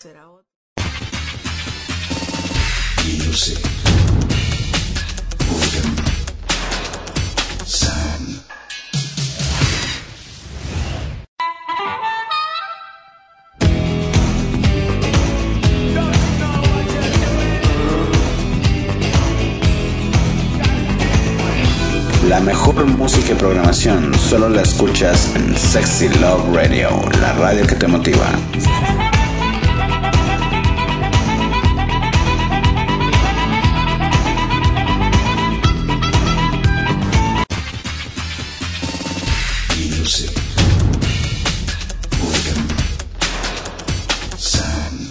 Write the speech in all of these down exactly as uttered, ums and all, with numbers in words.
será otro. Music. Boredom. Sound. La mejor música y programación solo la escuchas en Sexy Love Radio, la radio que te motiva. Music. Boredom. Sound.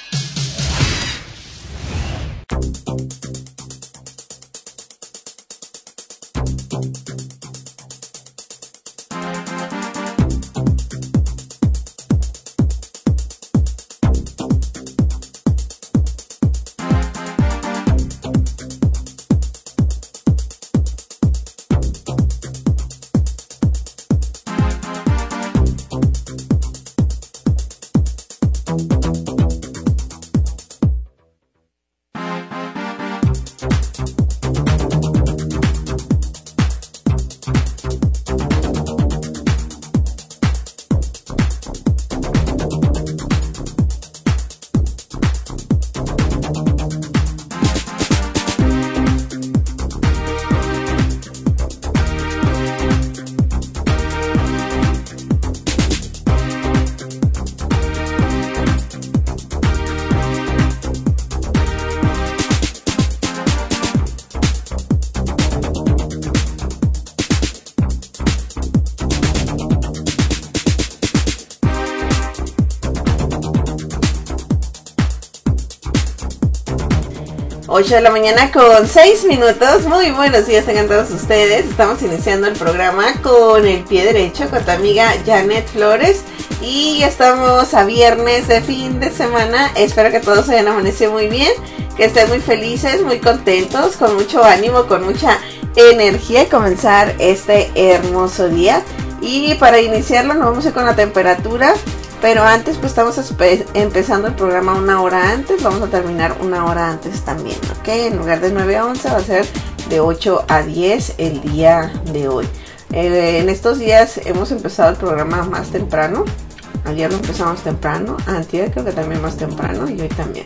ocho de la mañana con seis minutos. Muy buenos días tengan todos ustedes. Estamos iniciando el programa con el pie derecho con tu amiga Janet Flores. Y ya estamos a viernes de fin de semana. Espero que todos hayan amanecido muy bien, que estén muy felices, muy contentos, con mucho ánimo, con mucha energía y comenzar este hermoso día. Y para iniciarlo nos vamos a ir con la temperatura. Pero antes, pues estamos empezando el programa una hora antes. Vamos a terminar una hora antes también, ¿ok? En lugar de nueve a once va a ser de ocho a diez el día de hoy. Eh, en estos días hemos empezado el programa más temprano. Ayer lo empezamos temprano. Antier creo que también más temprano. Y hoy también.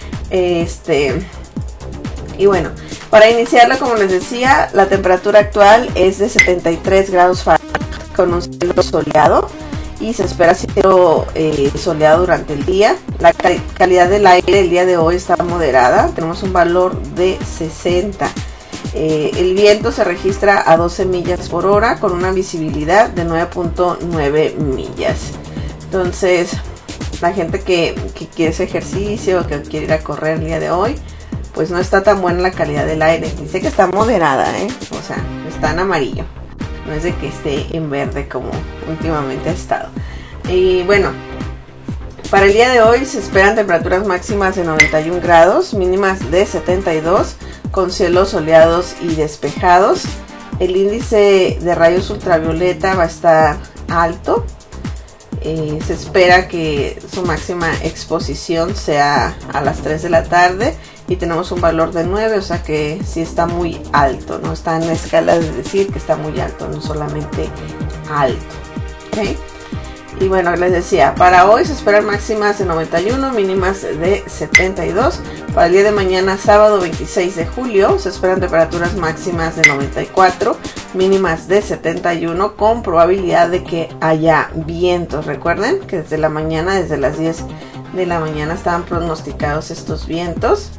Este... Y bueno, para iniciarlo, como les decía, la temperatura actual es de setenta y tres grados Fahrenheit con un cielo soleado. Y se espera cielo eh, soleado durante el día. La cal- calidad del aire el día de hoy está moderada. Tenemos un valor de sesenta. Eh, el viento se registra a doce millas por hora con una visibilidad de nueve punto nueve millas. Entonces, la gente que, que quiere ese ejercicio, que quiere ir a correr el día de hoy, pues no está tan buena la calidad del aire. Dice que está moderada, ¿eh? O sea, está en amarillo. No es de que esté en verde como últimamente ha estado. Y bueno, para el día de hoy se esperan temperaturas máximas de noventa y un grados, mínimas de setenta y dos, con cielos soleados y despejados. El índice de rayos ultravioleta va a estar alto. Eh, se espera que su máxima exposición sea a las tres de la tarde y tenemos un valor de nueve, o sea que sí está muy alto, no está en la escala de decir que está muy alto, no solamente alto, ¿okay? Y bueno, les decía, para hoy se esperan máximas de noventa y uno, mínimas de setenta y dos. Para el día de mañana, sábado veintiséis de julio, se esperan temperaturas máximas de noventa y cuatro, mínimas de setenta y uno, con probabilidad de que haya vientos. Recuerden que desde la mañana, desde las diez de la mañana, estaban pronosticados estos vientos.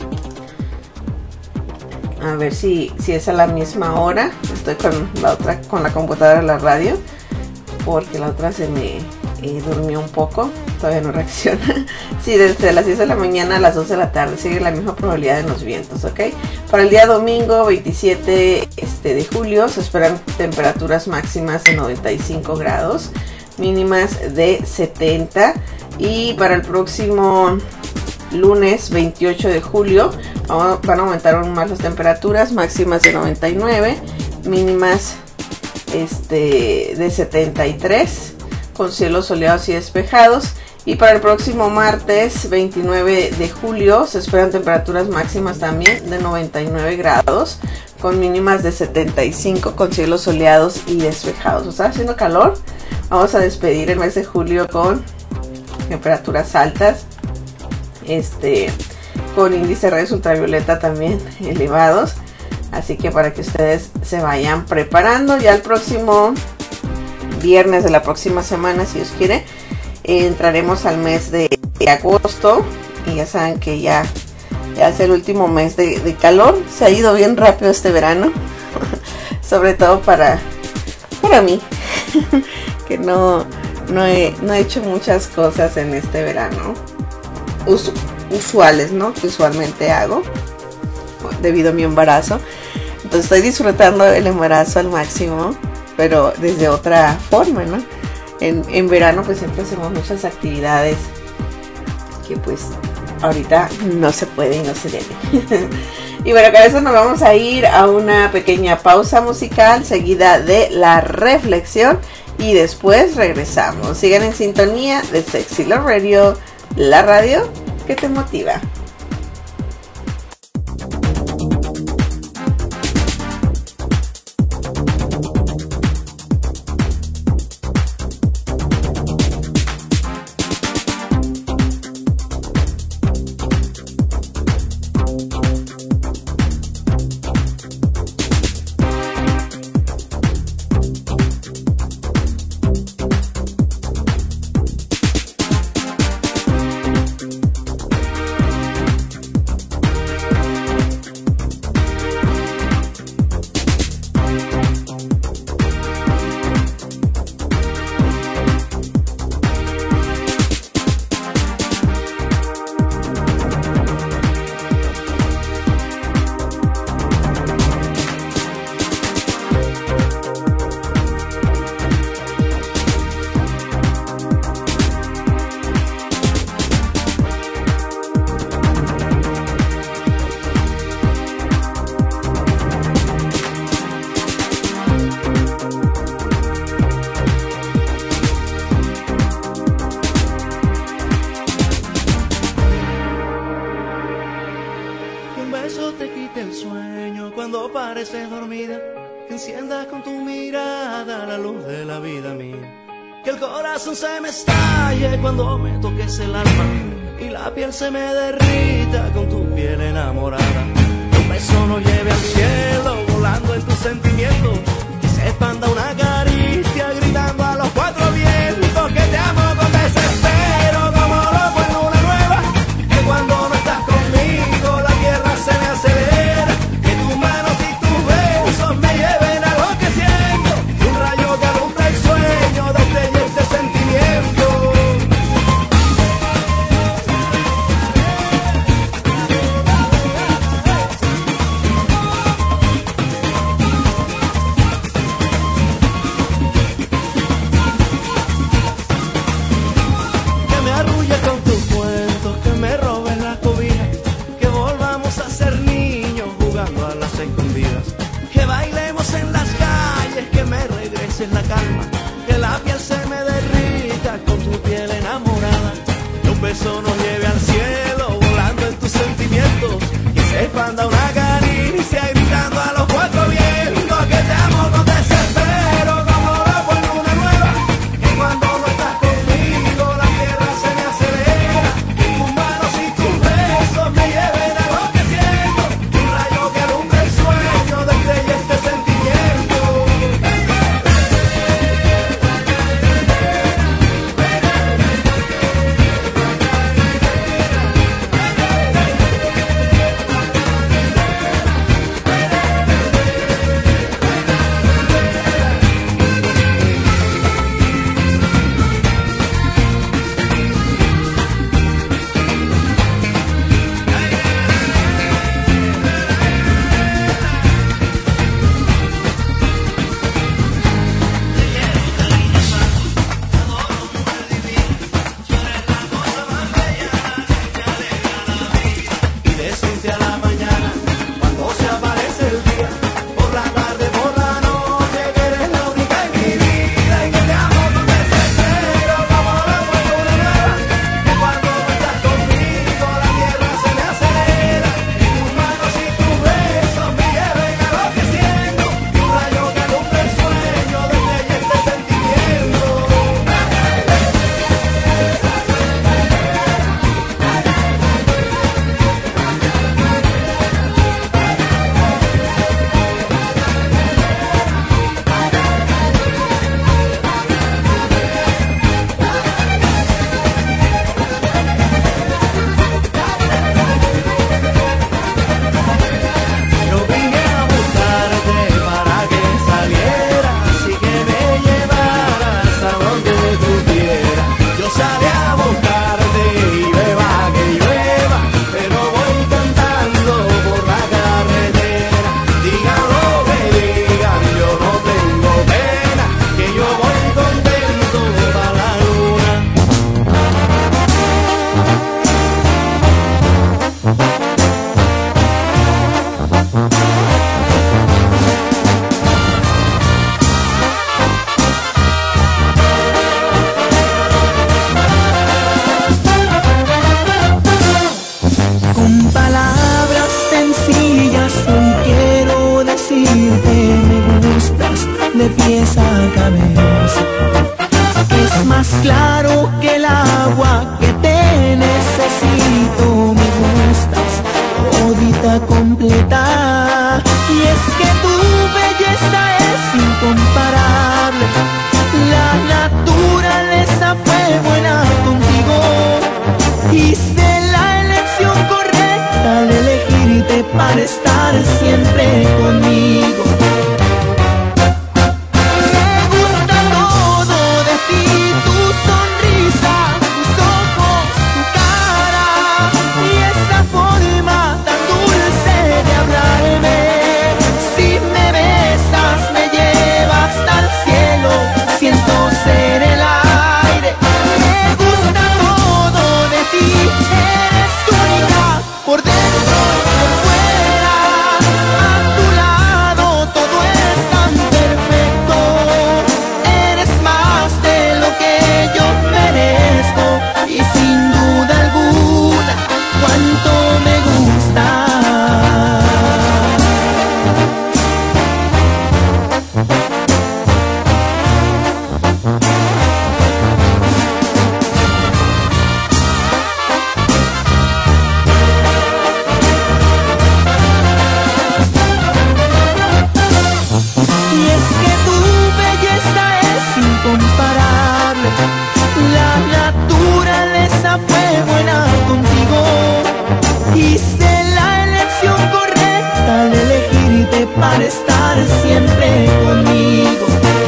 A ver si, si es a la misma hora. Estoy con la otra, con la computadora de la radio, porque la otra se me eh, durmió un poco, todavía no reacciona. Sí, desde las diez de la mañana a las dos de la tarde sigue la misma probabilidad en los vientos, ¿ok? Para el día domingo veintisiete este, de julio se esperan temperaturas máximas de noventa y cinco grados, mínimas de setenta. Y para el próximo lunes veintiocho de julio van a aumentar aún más las temperaturas, máximas de noventa y nueve, mínimas este, de setenta y tres, con cielos soleados y despejados. Y para el próximo martes veintinueve de julio se esperan temperaturas máximas también de noventa y nueve grados, con mínimas de setenta y cinco, con cielos soleados y despejados. O sea, haciendo calor. Vamos a despedir el mes de julio con temperaturas altas, este, con índice de rayos ultravioleta también elevados. Así que para que ustedes se vayan preparando, ya el próximo viernes de la próxima semana, si Dios quiere, entraremos al mes de agosto. Y ya saben que ya, ya es el último mes de, de calor. Se ha ido bien rápido este verano. Sobre todo para, para mí. Que no, no, he, no he hecho muchas cosas en este verano. Us, usuales, ¿no? Que usualmente hago. Debido a mi embarazo. Entonces estoy disfrutando el embarazo al máximo. Pero desde otra forma, ¿no? En, en verano pues siempre hacemos muchas actividades que pues ahorita no se puede y no se debe. Y bueno, con eso nos vamos a ir a una pequeña pausa musical seguida de la reflexión y después regresamos. Sigan en sintonía de Sexy Love Radio, la radio que te motiva. Se me derrita con tu piel enamorada. Un beso nos lleve al cielo, volando en tus sentimientos. Que se expanda una caricia, gritando a los cuatro vientos. Que te amo con desespero, como loco en luna nueva. Que cuando no estás conmigo, la tierra se me acelera. Que tus manos y tus besos me lleven a lo que siento. Un rayo que alumbra el sueño, destella este sentimiento. En la calma, que la piel se me derrita con tu piel enamorada. Que un beso nos lleve al cielo, volando en tus sentimientos. Que se expanda una caricia, gritando a los cuatro vientos. Que te amo con desespero, como loco en luna nueva. Que cuando no estás conmigo, la tierra se me acelera. Que tus manos y tus besos me lleven a lo que siento. Un rayo que alumbra el sueño, destella este sentimiento. vez. Es más claro que el agua, que te necesito, me gustas todita completa. Y es que tu belleza es incomparable, la naturaleza fue buena contigo. Hice la elección correcta al elegirte para estar siempre conmigo. Para estar siempre conmigo.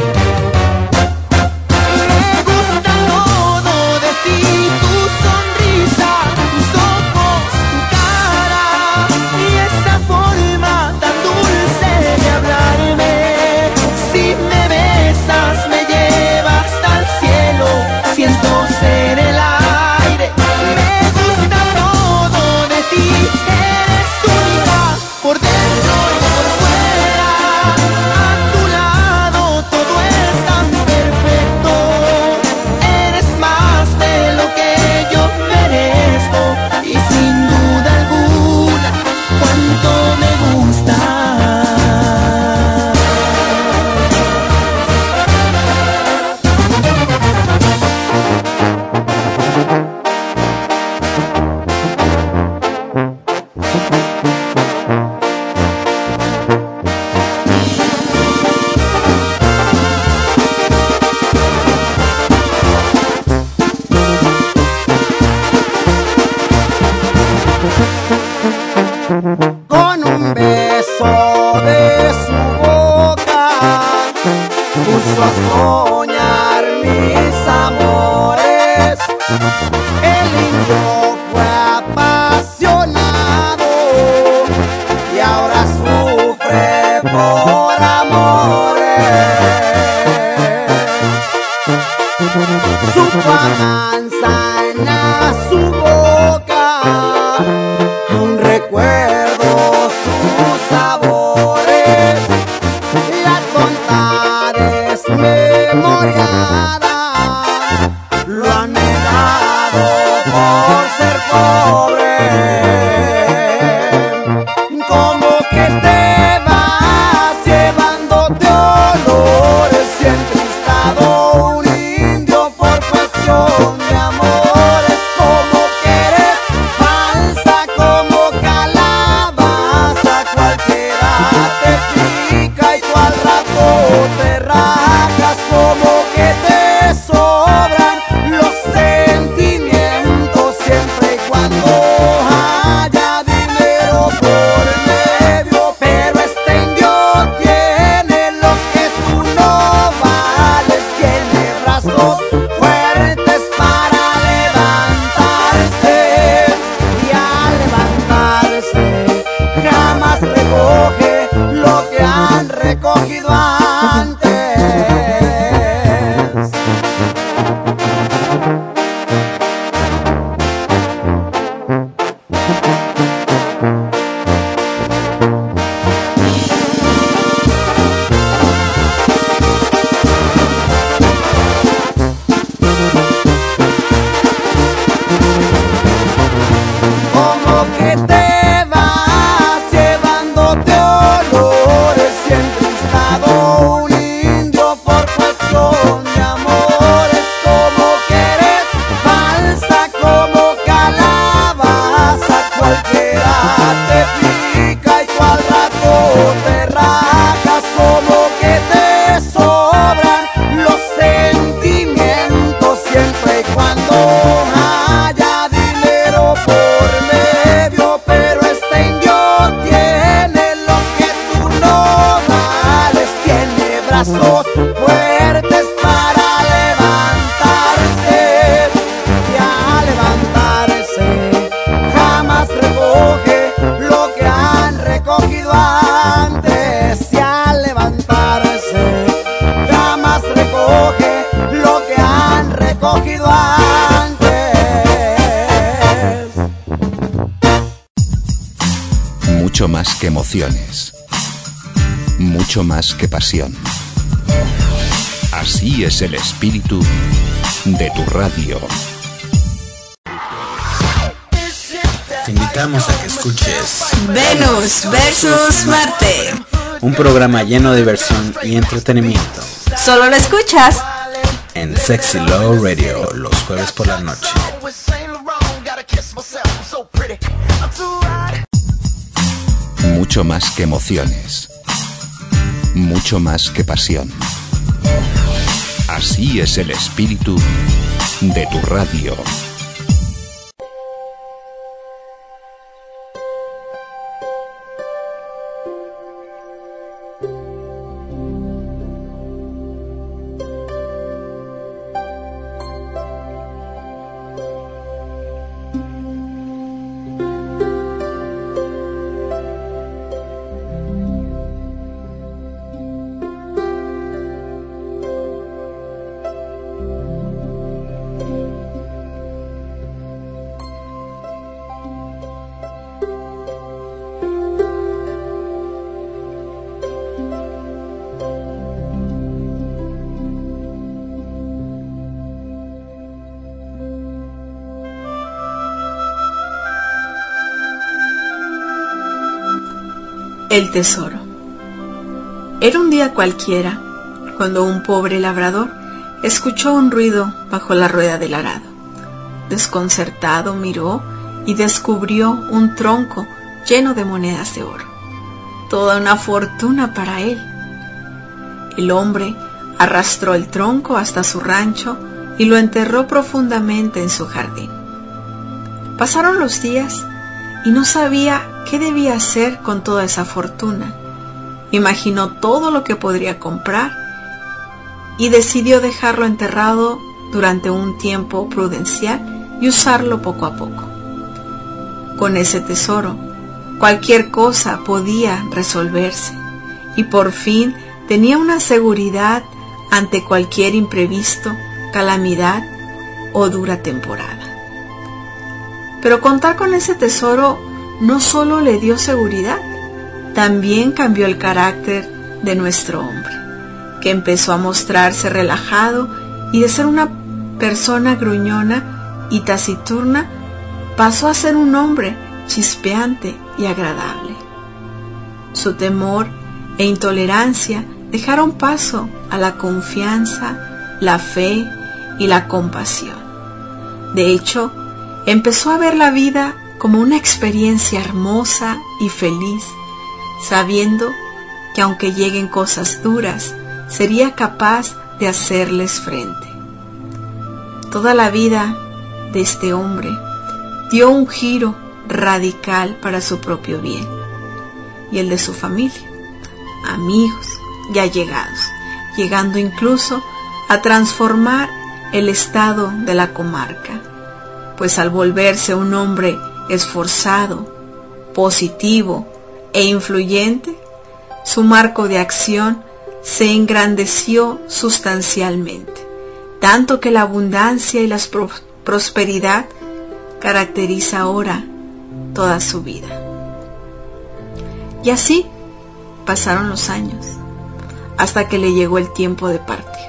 Me gusta todo de ti, tu sonrisa, tus ojos, tu cara y esa forma tan dulce de hablarme. Si me besas me llevas al cielo, siento ser el aire. Me gusta todo de ti, eres única por dentro y por fuera. A tu lado todo es tan perfecto, eres más de lo que yo merezco y sin duda alguna cuánto me gusta. Con un beso de su boca puso a soñar mis amores. El indio fue apasionado y ahora sufre por amores. Su manzana, su boca, un recuerdo escogido antes. Mucho más que emociones, mucho más que pasión. Así es el espíritu de tu radio. Te invitamos a que escuches Venus versus Marte. un programa lleno de diversión y entretenimiento Solo lo escuchas en Sexy Love Radio los jueves por la noche. Mucho más que emociones, mucho más que pasión. Así es el espíritu de tu radio. El tesoro. Era un día cualquiera, cuando un pobre labrador escuchó un ruido bajo la rueda del arado. Desconcertado miró y descubrió un tronco lleno de monedas de oro. Toda una fortuna para él. El hombre arrastró el tronco hasta su rancho y lo enterró profundamente en su jardín. Pasaron los días y no sabía qué debía hacer con toda esa fortuna. Imaginó todo lo que podría comprar y decidió dejarlo enterrado durante un tiempo prudencial y usarlo poco a poco. Con ese tesoro, cualquier cosa podía resolverse y por fin tenía una seguridad ante cualquier imprevisto, calamidad o dura temporada. Pero contar con ese tesoro no solo le dio seguridad, también cambió el carácter de nuestro hombre, que empezó a mostrarse relajado y de ser una persona gruñona y taciturna, pasó a ser un hombre chispeante y agradable. Su temor e intolerancia dejaron paso a la confianza, la fe y la compasión. De hecho, empezó a ver la vida como una experiencia hermosa y feliz, sabiendo que aunque lleguen cosas duras, sería capaz de hacerles frente. Toda la vida de este hombre dio un giro radical para su propio bien y el de su familia, amigos y allegados, llegando incluso a transformar el estado de la comarca, pues al volverse un hombre esforzado, positivo e influyente, su marco de acción se engrandeció sustancialmente, tanto que la abundancia y la pro- prosperidad caracteriza ahora toda su vida. Y así pasaron los años, hasta que le llegó el tiempo de partir.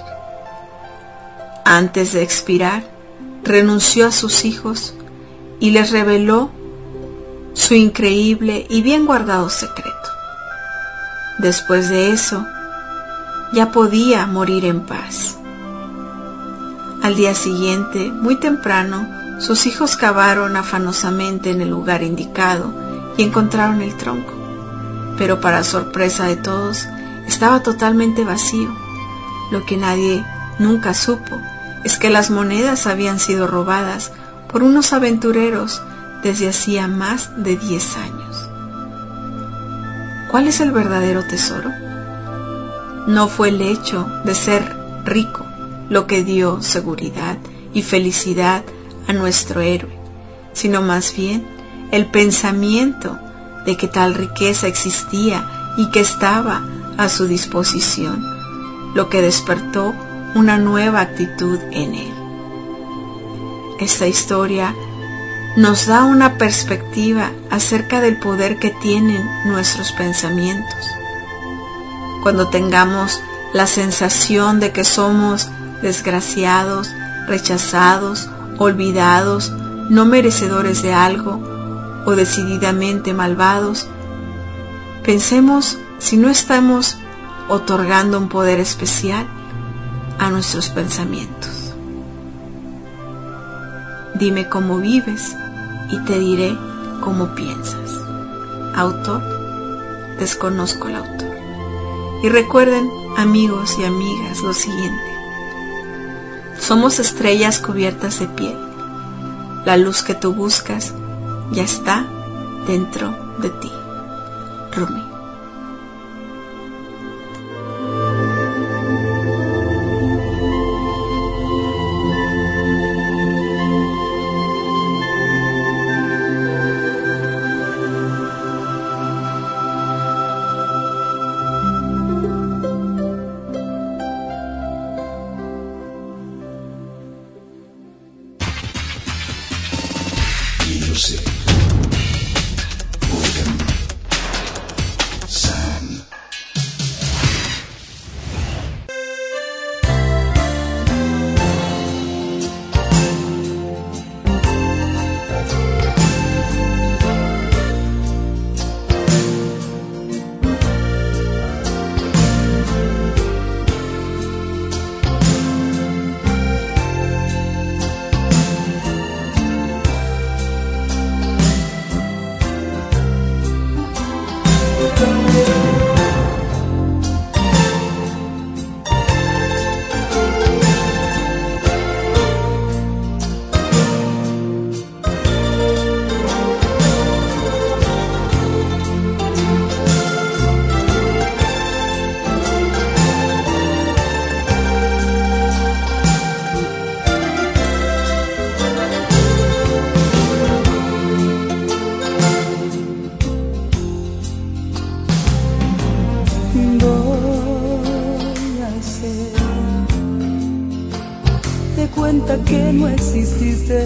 Antes de expirar, renunció a sus hijos y les reveló su increíble y bien guardado secreto. Después de eso, ya podía morir en paz. Al día siguiente, muy temprano, sus hijos cavaron afanosamente en el lugar indicado y encontraron el tronco, pero para sorpresa de todos, estaba totalmente vacío. Lo que nadie nunca supo es que las monedas habían sido robadas por unos aventureros desde hacía más de diez años. ¿Cuál es el verdadero tesoro? No fue el hecho de ser rico lo que dio seguridad y felicidad a nuestro héroe, sino más bien el pensamiento de que tal riqueza existía y que estaba a su disposición, lo que despertó una nueva actitud en él. Esta historia nos da una perspectiva acerca del poder que tienen nuestros pensamientos. Cuando tengamos la sensación de que somos desgraciados, rechazados, olvidados, no merecedores de algo o decididamente malvados, pensemos si no estamos otorgando un poder especial a nuestros pensamientos. Dime cómo vives y te diré cómo piensas. Autor, desconozco el autor. Y recuerden, amigos y amigas, lo siguiente. Somos estrellas cubiertas de piel. La luz que tú buscas ya está dentro de ti. Rumi. Que no exististe,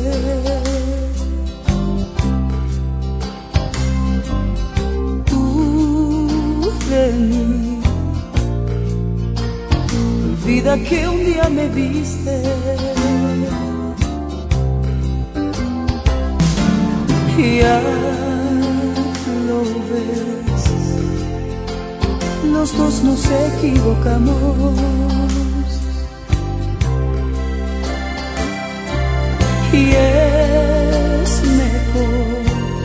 tú de mí, olvida que un día me viste y ya lo ves, los dos nos equivocamos. Y es mejor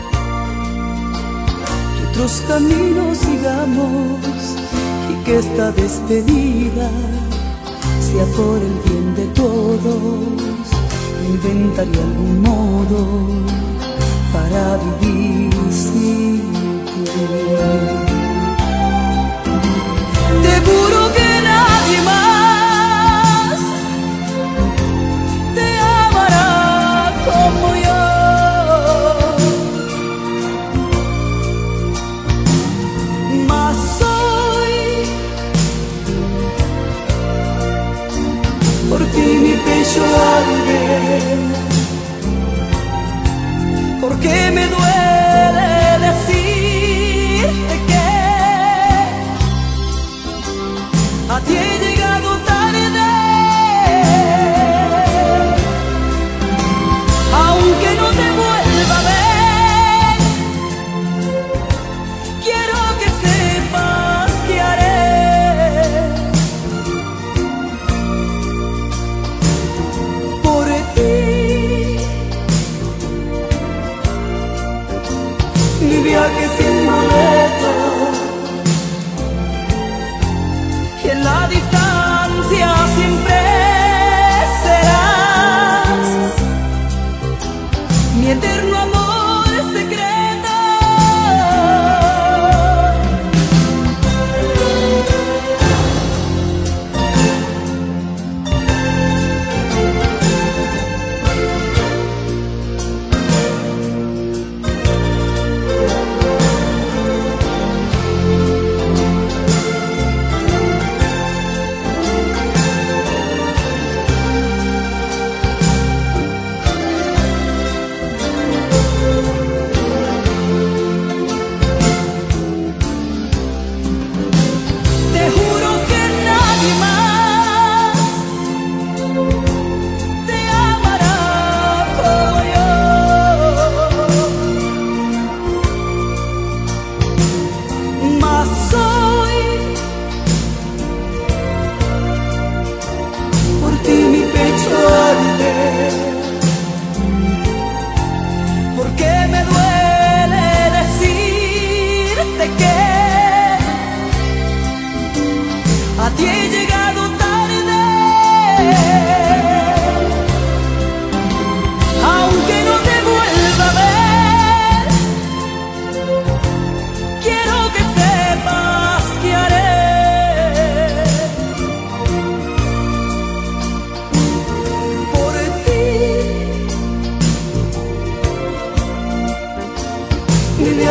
que otros caminos sigamos y que esta despedida sea por el bien de todos. Inventaré algún modo para vivir sin ti. Te juro que nadie más como yo, mas hoy por ti mi pecho arde, porque me duele decirte que a ti he llegado tarde. Aunque no te vuelva a ver, quiero que sepas que haré por ti mi viaje sin boleto, y en la distancia siempre mi eterno amor secreto.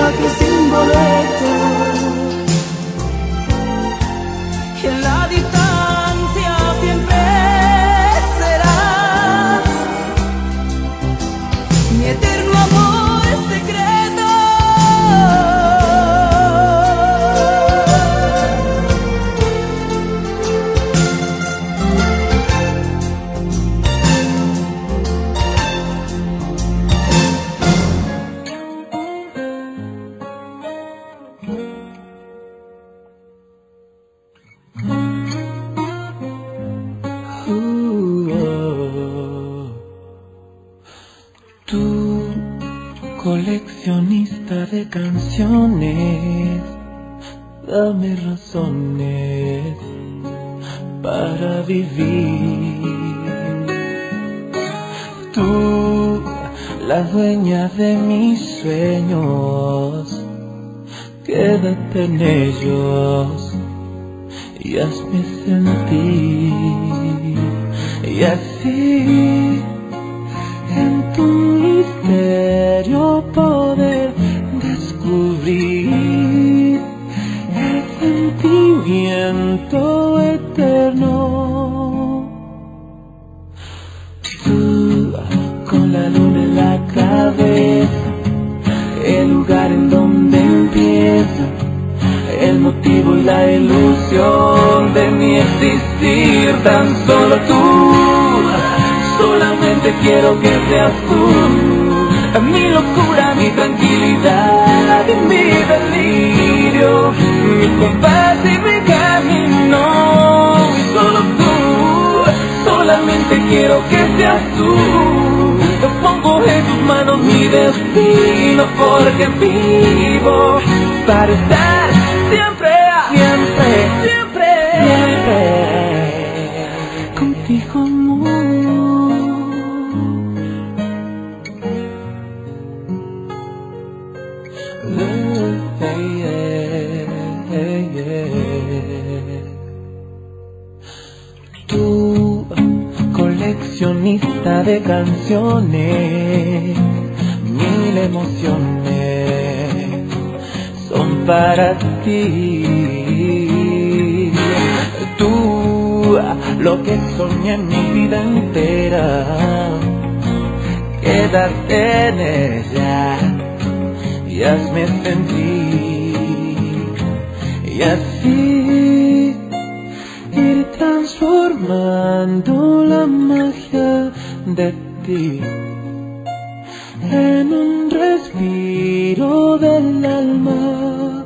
viaje sin boleto. En la distancia siempre serás mi eterno amor secreto. Coleccionista de canciones, dame razones para vivir. Tú, la dueña de mis sueños, quédate en ellos y hazme sentir. Y así en tu misterio poder descubrir el sentimiento eterno. Tú, con la luna en la cabeza, el lugar en donde empieza el motivo y la ilusión de mi existir. Tan solo tú, solamente quiero que seas tú, mi locura, mi tranquilidad y mi delirio, mi compás y mi camino. Y solo tú, solamente quiero que seas tú. Yo pongo en tus manos mi destino, porque vivo para estar siempre, siempre, siempre, siempre contigo, amor. Tú, coleccionista de canciones, mil emociones son para ti. Tú, lo que soñé en mi vida entera, quédate en ella y hazme sentir. Y así ir transformando la magia de ti en un respiro del alma.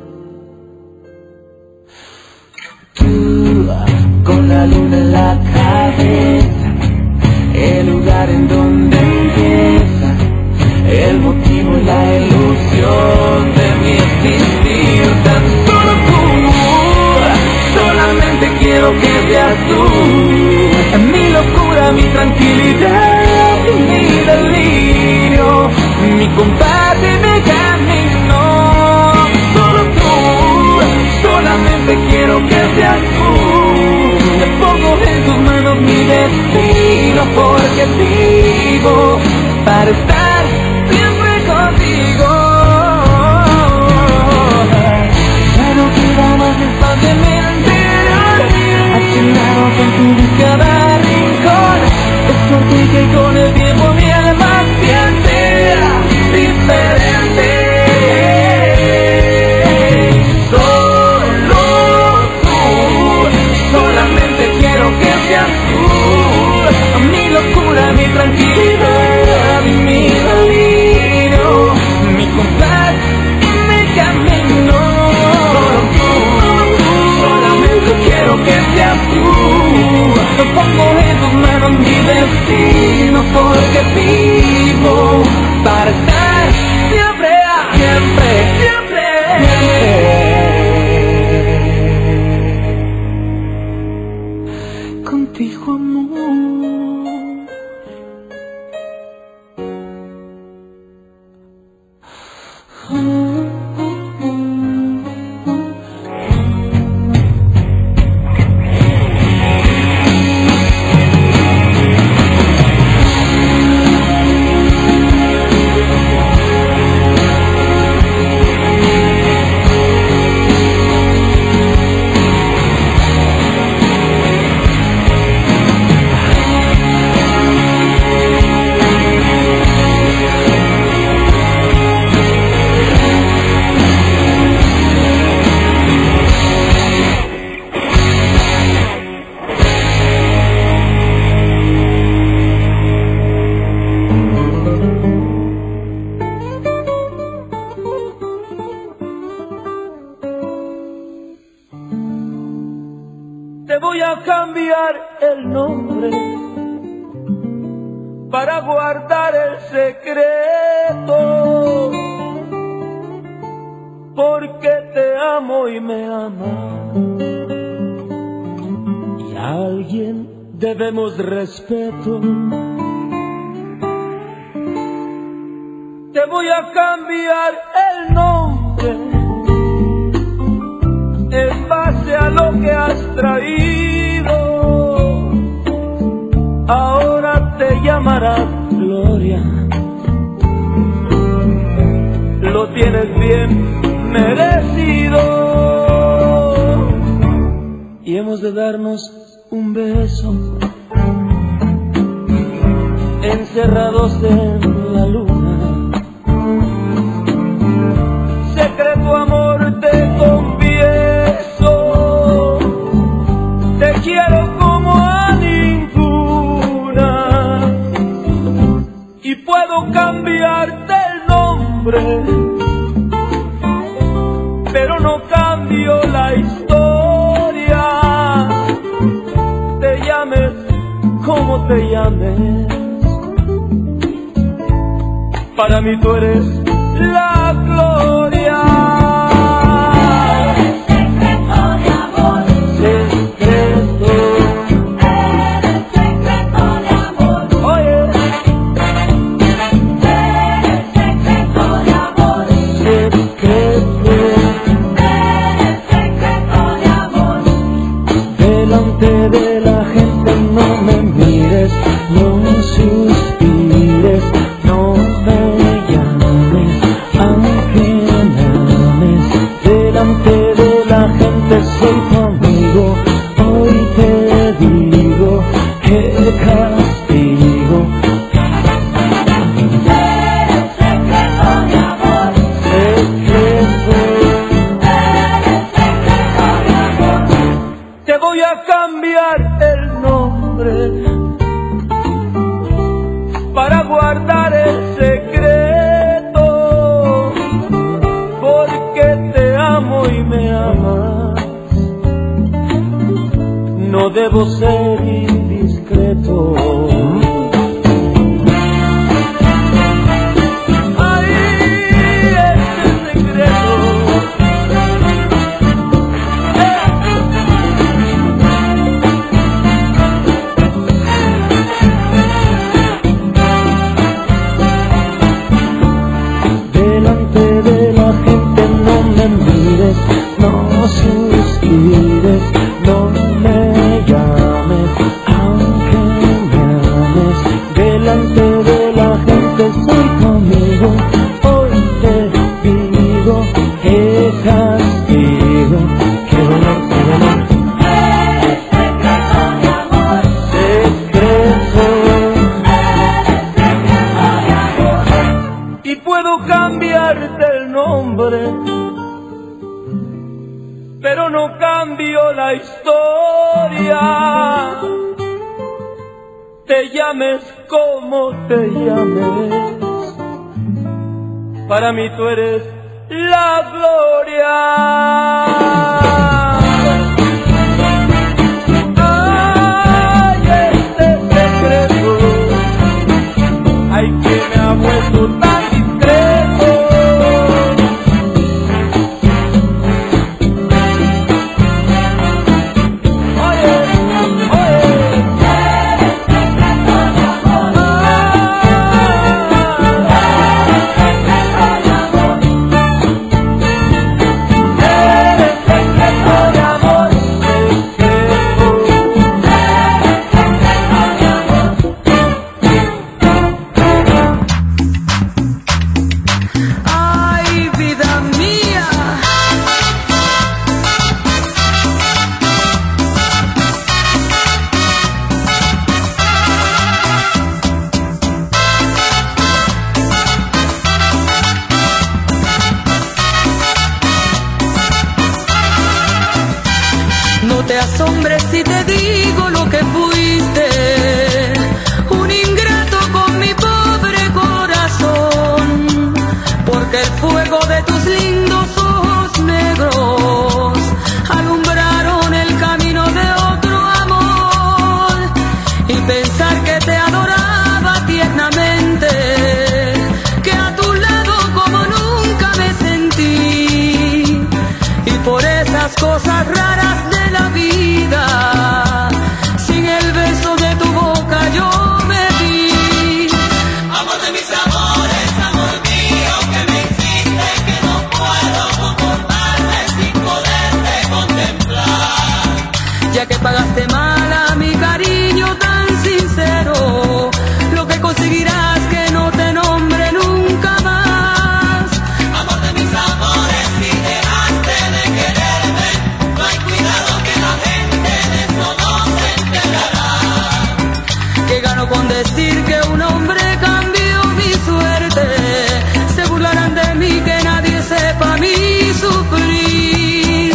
Tú, con la luna en la cabeza, el lugar en donde empieza el motivo y la ilusión de mi existir. Tan solo tú, solamente quiero que seas tú, mi locura, mi tranquilidad y mi delirio, mi compás y mi camino. Solo tú, solamente quiero que seas tú. Te pongo en tus manos mi destino, porque vivo para estar siempre contigo. Ya no queda más espacio en mi interior, accionado con tu cada rincón. Es por ti que con el tiempo mi alma siente diferente. Solo tú, solamente quiero que seas tú, mi locura, mi tranquilidad y mi delirio, mi compás y mi camino. Solamente quiero que seas tú. Pongo en tus manos mi destino, porque vivo para estar siempre, siempre, siempre, siempre contigo, amor. Te voy a cambiar el nombre para guardar el secreto, porque te amo y me amas, y a alguien debemos respeto. Te voy a cambiar el nombre en base a lo que has traído. Ahora te llamarás Gloria, lo tienes bien merecido, y hemos de darnos un beso encerrados en la luna. Secreto amor te confieso, te quiero como a ninguna, y puedo cambiarte el nombre, pero no cambio la historia. Te llames como te llames, para mí tú eres la gloria. Eres secreto de amor, Secreto, eres secreto de amor, oye, eres secreto de amor, secreto, eres secreto de amor. delante de la gente no me mires, no suspires, no me llames, aunque me ames. Delante de la gente soy tu amigo, hoy te digo que castigo. Eres secreto de amor, Secreto, eres secreto de amor. te voy a cambiar el nombre para guardar el secreto, porque te amo y me amas. No debo ser indiscreto. Ay, este secreto. Delante de la gente no me mires, no suspires, no me llames, aunque me ames. Delante de la gente soy tu amigo, hoy te digo que castigo, que dolor, que dolor. Eres secreto de amor, Secreto, eres secreto de amor. y puedo cambiarte el nombre, pero no cambio la historia. Te llames como te llames, para mí tú eres la gloria. Ay, este secreto, ay, que me ha vuelto tan discreto. Oye, oye, Eres secreto de amor, eres secreto de amor, secreto. Ay, vida mía. No te asombres si te digo lo que fuiste, un ingrato con mi pobre corazón, porque el fuego de tus lindos ojos negros alumbraron el camino de otro esas cosas raras de la vida, sin el beso de tu boca yo me vi. Amor de mis amores, amor mío, que me hiciste que no puedo comportarme sin poderte contemplar. Ya que pagaste mal a mi cariño tan sincero, lo que conseguirás que no te nombre nunca más. Amor de mis amores, si dejaste de quererme, no hay cuidado que la gente de eso no se enterará. Que gano con decir que un hombre cambió mi suerte, se burlarán de mí que nadie sepa mi sufrir.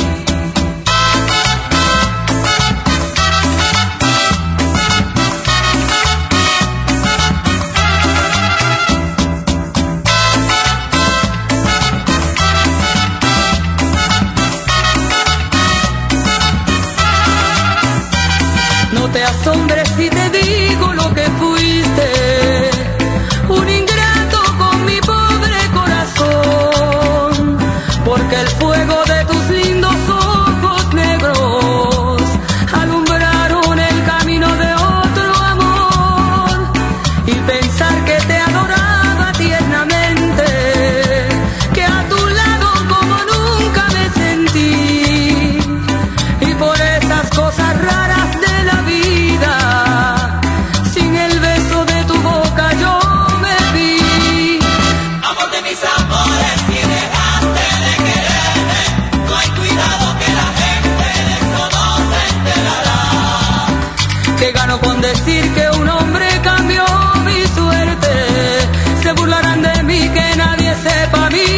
No te asombres si te digo lo que fuiste, un ingrato con mi pobre corazón, porque el fuego de tus lindos ojos negros alumbraron el camino de otro amor, y pensar que te adoraba tiernamente, que a tu lado como nunca me sentí, y por esas cosas raras de la vida, sin el beso de tu boca yo me vi. Amor de mis amores, si dejaste de quererme, no hay cuidado que la gente de eso no se enterará. Que gano con decir que un hombre cambió mi suerte, se burlarán de mí que nadie sepa mi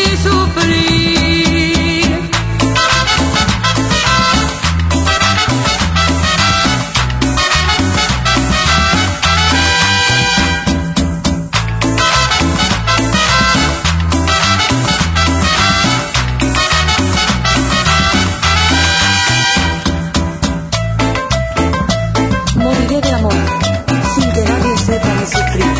sufrir. Moriré de amor sin que nadie sepa mi sufrir.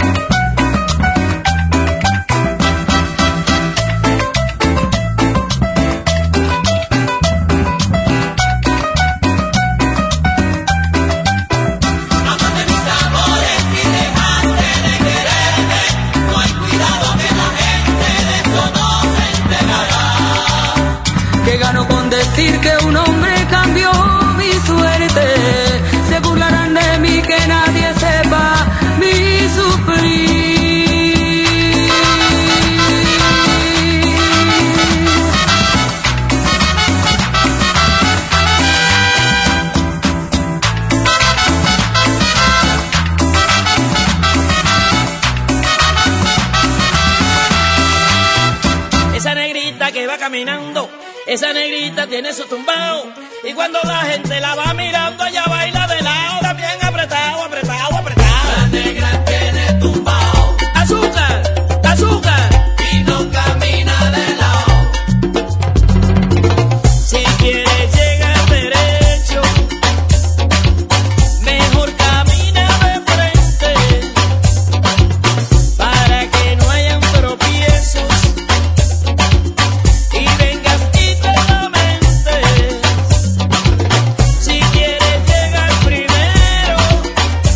Amor de mis amores, si dejaste de quererme, no hay cuidado que la gente de eso no se enterará. Que gano con decir que un hombre cambió mi suerte, se burlarán de mí que nadie sepa mi sufrir. Esa negrita que va caminando, esa negrita tiene su tumbao, y cuando la gente la va mirando, ella baila de lado, también apretado, apretado, apretado. La negra tiene tumbao Azúcar, azúcar, y no camina de lado. si quieres llegar derecho, mejor camina de frente, para que no hayan tropiezos, y vengas y te lamentes. Si quieres llegar primero,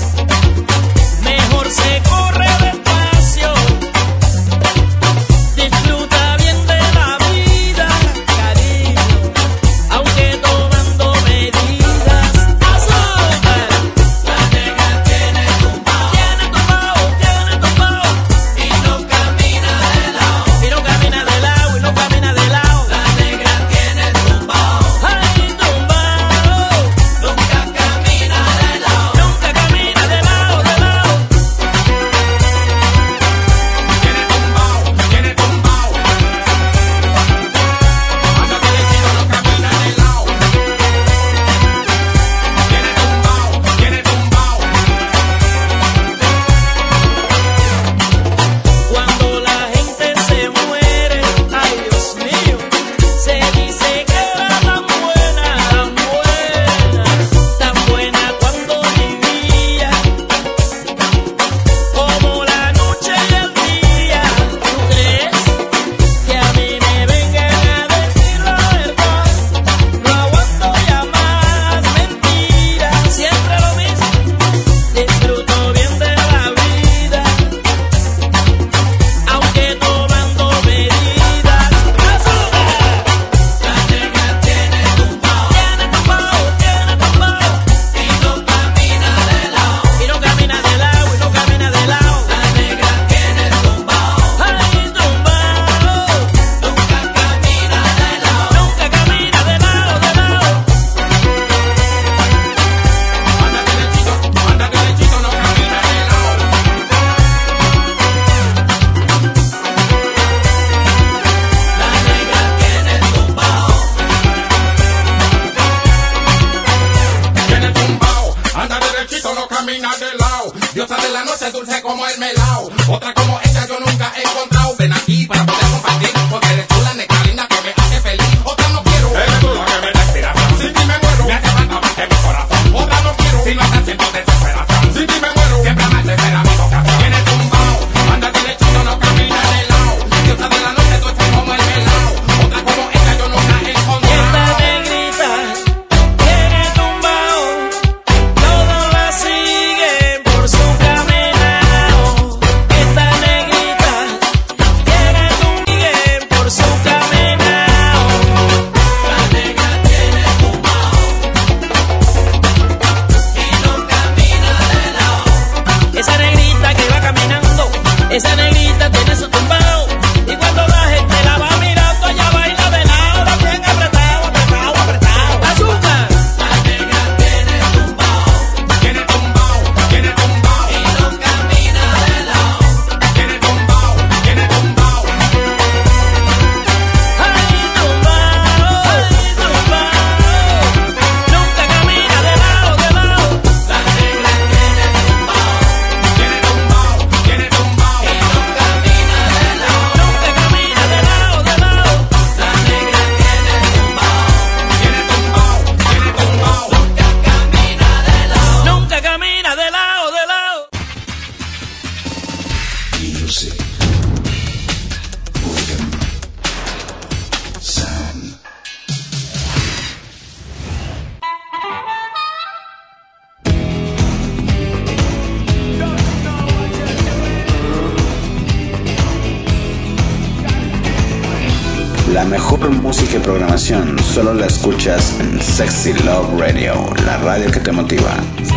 dulce como el melao. Otra como ella yo nunca he encontrado. Ven aquí para poder compartir, porque eres tú la negra linda que me hace feliz. Otra no quiero, eres tú la que me da inspiración. Sin ti me muero, me hace falta más que mi corazón. Otra no quiero, si no estás siempre desesperación. Sin ti me muero, siempre más de ser a mi vocación. Viene tumbao, anda derechito, no camina de lado. Diosa de la noche, dulce como el melao. Otra como ella yo nunca he encontrado. Esta negrita tiene tumbao, todos la siguen por su caminao. Esta negrita tiene tumbao por su caminao. La negra tiene tumbao y no camina de lado. Esa negrita que va caminando, esa negrita tiene su tumbao. Y cuando la gente la va mirando, ella baila de lado, bien apretado, apretado, apretado. ¡Azúcar! La negra tiene tumbao, Tiene tumbao, tiene tumbao, y no camina de lado. tiene tumbao, tiene tumbao. ¡Ay, tumbao! ¡Ay, tumbao! Nunca camina de lado, de lado. La negra tiene tumbao, Tiene tumbao, tiene tumbao. y no camina de lado. Nunca camina de lado, de lado. La negra tiene tumbao, Tiene tumbao, tiene tumbao. nunca camina de lado. Nunca camina de lado, de lado. Music. Organ. Sound. La mejor música y programación solo la escuchas en Sexy Love Radio, la radio que te motiva.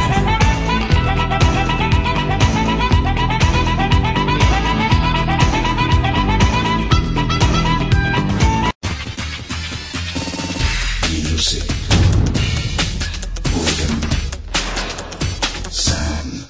Music. Organ. Sound.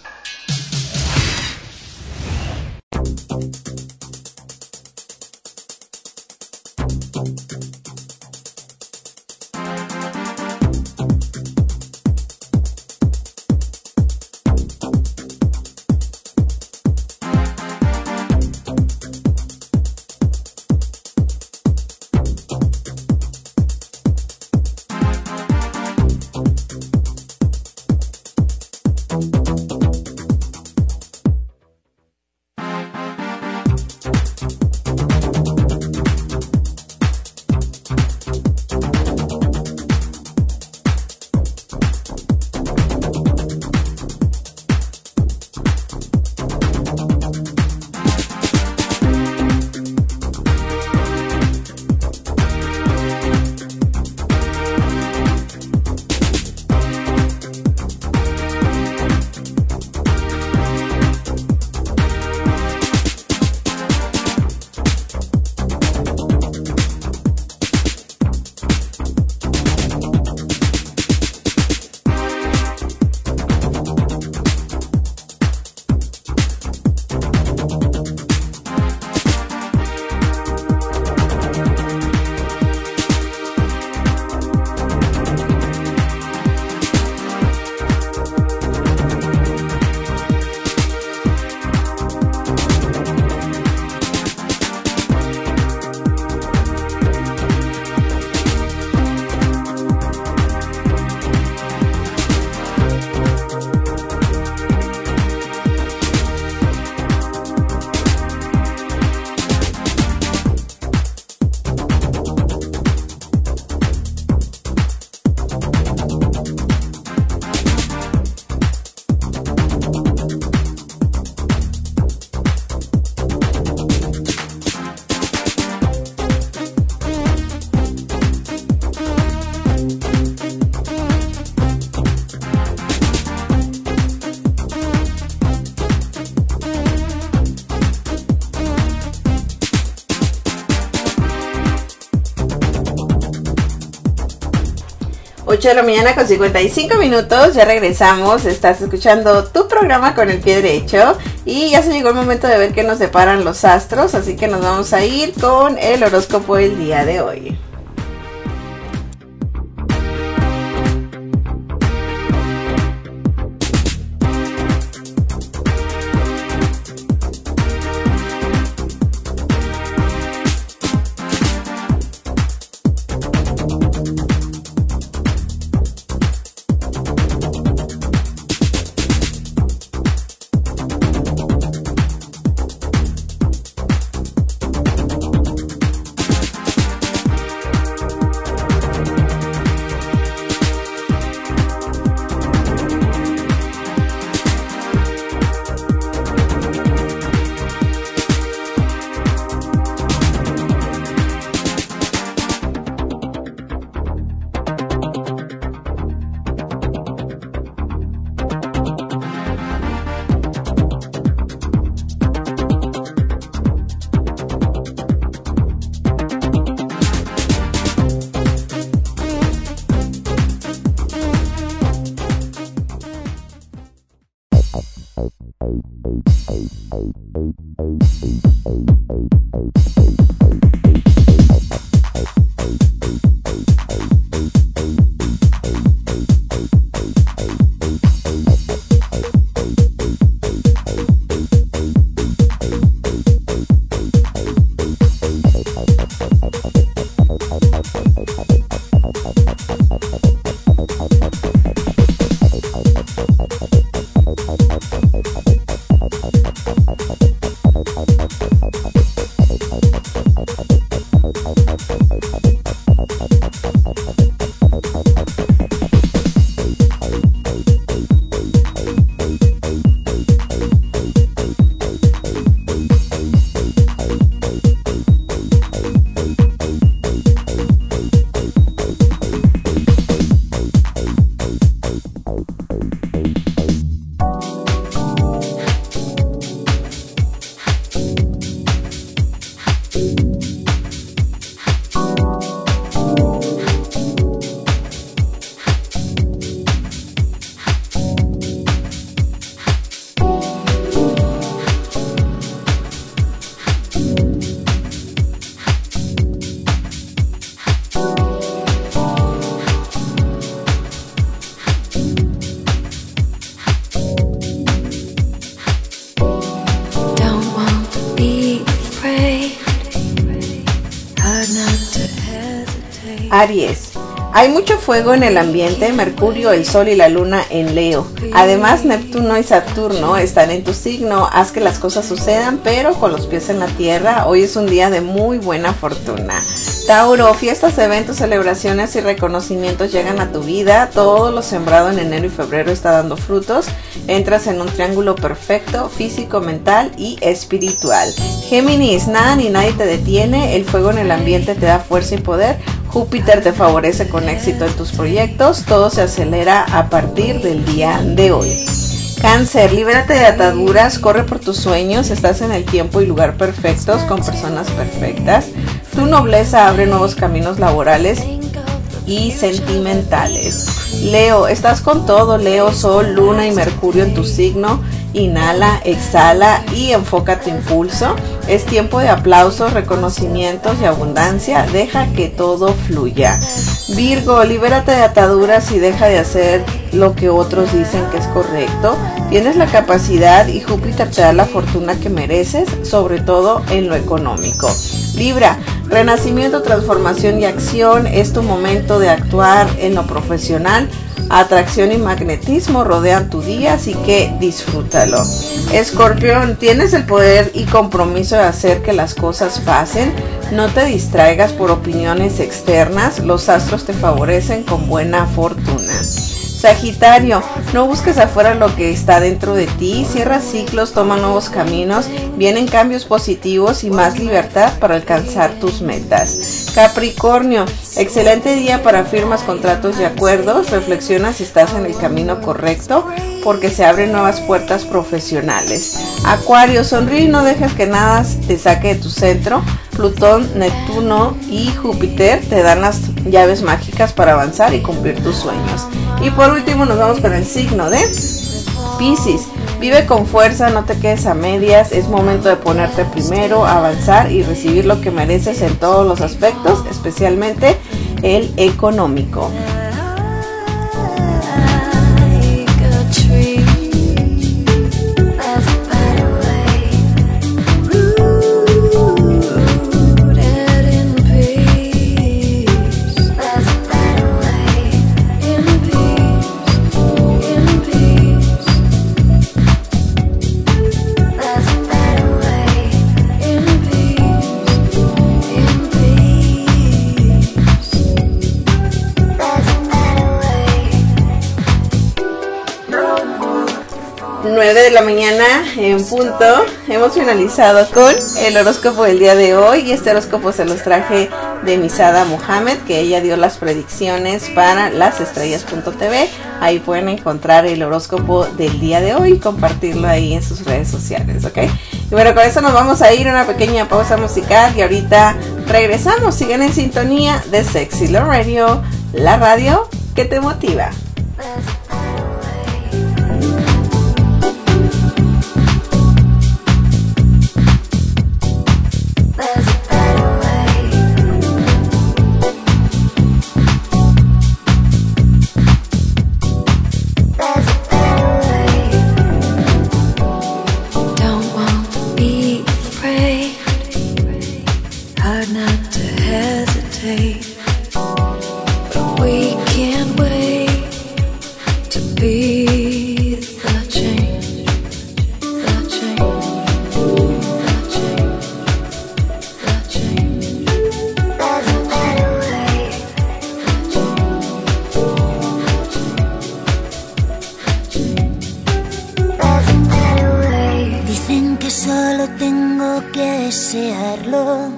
ocho de la mañana con cincuenta y cinco minutos, ya regresamos, estás escuchando tu programa con el pie derecho y ya se llegó el momento de ver qué nos deparan los astros, así que nos vamos a ir con el horóscopo del día de hoy. Aries. Hay mucho fuego en el ambiente, Mercurio, el Sol y la Luna en Leo. Además, Neptuno y Saturno están en tu signo. Haz que las cosas sucedan, pero con los pies en la tierra. Hoy es un día de muy buena fortuna. Tauro, fiestas, eventos, celebraciones y reconocimientos llegan a tu vida. Todo lo sembrado en enero y febrero está dando frutos. Entras en un triángulo perfecto, físico, mental y espiritual. Géminis, nada ni nadie te detiene. El fuego en el ambiente te da fuerza y poder. Júpiter te favorece con éxito en tus proyectos. Todo se acelera a partir del día de hoy. Cáncer, libérate de ataduras, corre por tus sueños, estás en el tiempo y lugar perfectos con personas perfectas. Tu nobleza abre nuevos caminos laborales y sentimentales. Leo, estás con todo, Leo, Sol, Luna y Mercurio en tu signo. Inhala, exhala y enfoca tu impulso. Es tiempo de aplausos, reconocimientos y abundancia. Deja que todo fluya. Virgo, libérate de ataduras y deja de hacer lo que otros dicen que es correcto. Tienes la capacidad y Júpiter te da la fortuna que mereces, sobre todo en lo económico. Libra, renacimiento, transformación y acción. Es tu momento de actuar en lo profesional. Atracción y magnetismo rodean tu día, así que disfrútalo. Escorpión, tienes el poder y compromiso de hacer que las cosas pasen. No te distraigas por opiniones externas, los astros te favorecen con buena fortuna. Sagitario, no busques afuera lo que está dentro de ti, cierra ciclos, toma nuevos caminos, vienen cambios positivos y más libertad para alcanzar tus metas. Capricornio, excelente día para firmas, contratos y acuerdos, reflexiona si estás en el camino correcto porque se abren nuevas puertas profesionales. Acuario, sonríe y no dejes que nada te saque de tu centro. Plutón, Neptuno y Júpiter te dan las llaves mágicas para avanzar y cumplir tus sueños. Y por último nos vamos con el signo de Piscis. Vive con fuerza, no te quedes a medias, es momento de ponerte primero, avanzar y recibir lo que mereces en todos los aspectos, especialmente el económico. nueve de la mañana en punto. Hemos finalizado con el horóscopo del día de hoy y este horóscopo se los traje de Misada Mohamed, que ella dio las predicciones para las estrellas punto t v. Ahí pueden encontrar el horóscopo del día de hoy y compartirlo ahí en sus redes sociales, ¿ok? Y bueno, con eso nos vamos a ir a una pequeña pausa musical y ahorita regresamos. Sigan en sintonía de Sexy Love Radio, la radio que te motiva. not to hesitate, but we can't wait to be the change, the change, the change, the change. There's a better way. There's a better way. Dicen que solo tengo que desearlo.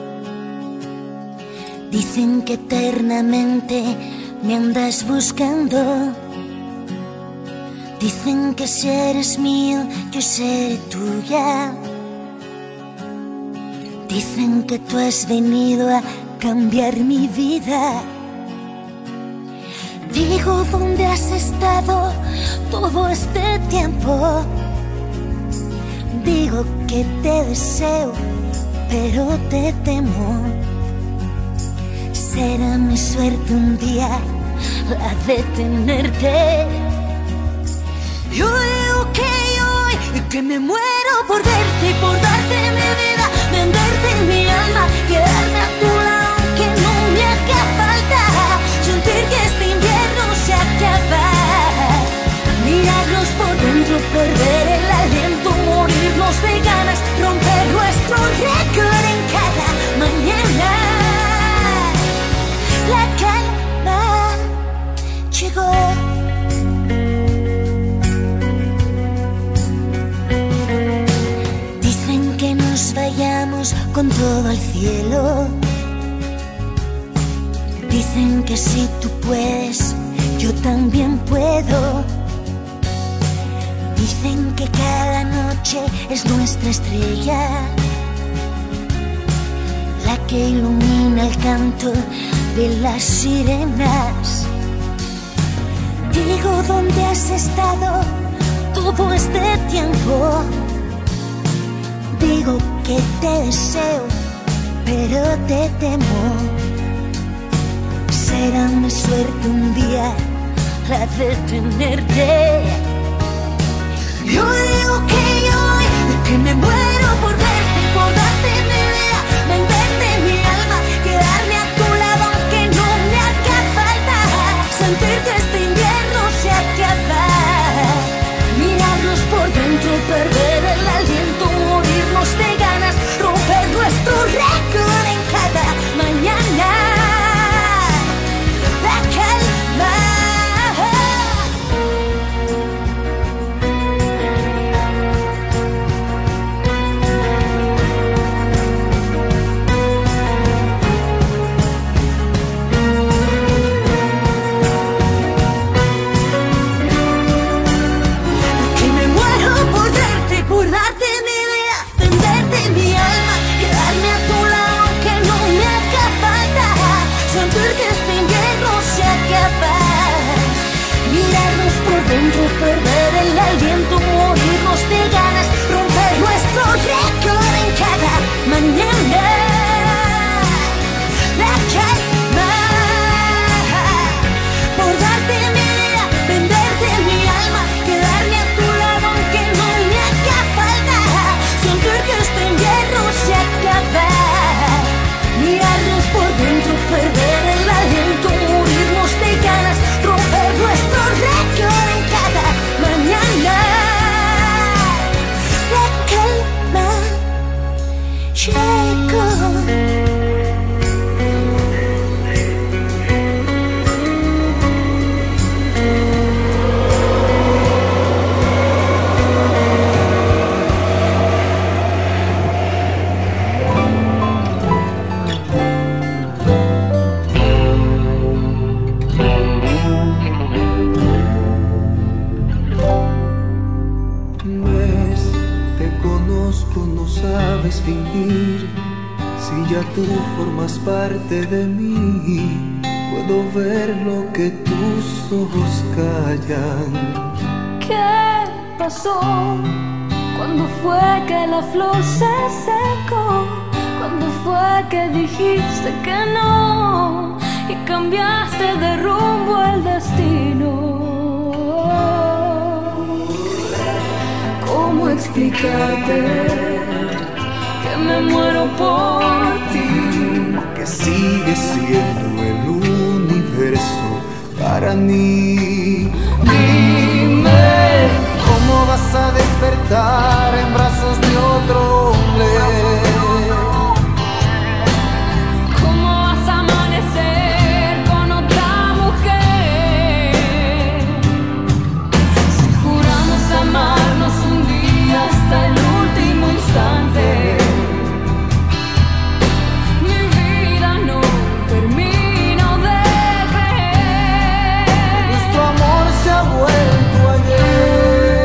Dicen que eternamente me andas buscando. Dicen que si eres mío, yo seré tuya. Dicen que tú has venido a cambiar mi vida. Digo, ¿dónde has estado todo este tiempo? Digo que te deseo, pero te temo. Será mi suerte un día la de tenerte. Yo digo que hoy, que me muero por verte y por darte mi vida, venderte mi alma, quedarme a tu lado aunque no me haga falta, sentir que este invierno se acaba, mirarnos por dentro, perder el aliento, morirnos de ganas, romper nuestro récord en cada mañana. La calma llegó. Dicen que nos vayamos con todo al cielo. Dicen que si tú puedes, yo también puedo. Dicen que cada noche es nuestra estrella, la que ilumina el canto de las sirenas. Digo, ¿dónde has estado todo este tiempo? Digo que te deseo, pero te temo. Será mi suerte un día la de tenerte. Yo digo que hoy, que me muero por verte, por darte mi vida, venderte mi alma, quedarme a tu lado aunque no me haga falta, sentir que este invierno se acaba, mirarnos por dentro, perder el aliento, morirnos de ganas, romper nuestro récord en cada mañana. La calma. Por darte mi vida, venderte mi alma, quedarme a tu lado aunque no me haga falta, sentir que este invierno se acaba, mirarnos por dentro, perder el aliento, morirnos de ganas, romper nuestro récord en cada mañana. La calma, por darte mi vida, venderte mi alma, quedarme a tu lado aunque no me haga falta, sentir que este invierno se acaba, mirarnos por dentro, perder el aliento, morirnos de ganas, romper nuestro récord en cada mañana. La calma llegó. No sabes fingir, si ya tú formas parte de mí, puedo ver lo que tus ojos callan. ¿Qué pasó? ¿Cuándo fue que la flor se secó? ¿Cuándo fue que dijiste que no y cambiaste de rumbo el destino? ¿Cómo explicarte que me muero por ti? que sigue siendo el universo para mí. Dime, ¿cómo vas a despertar en brazos de otro hombre? ¿Cómo vas a amanecer con otra mujer? Si juramos amarnos un día hasta el último instante, mi vida no termino de creer. Nuestro amor se ha vuelto ayer.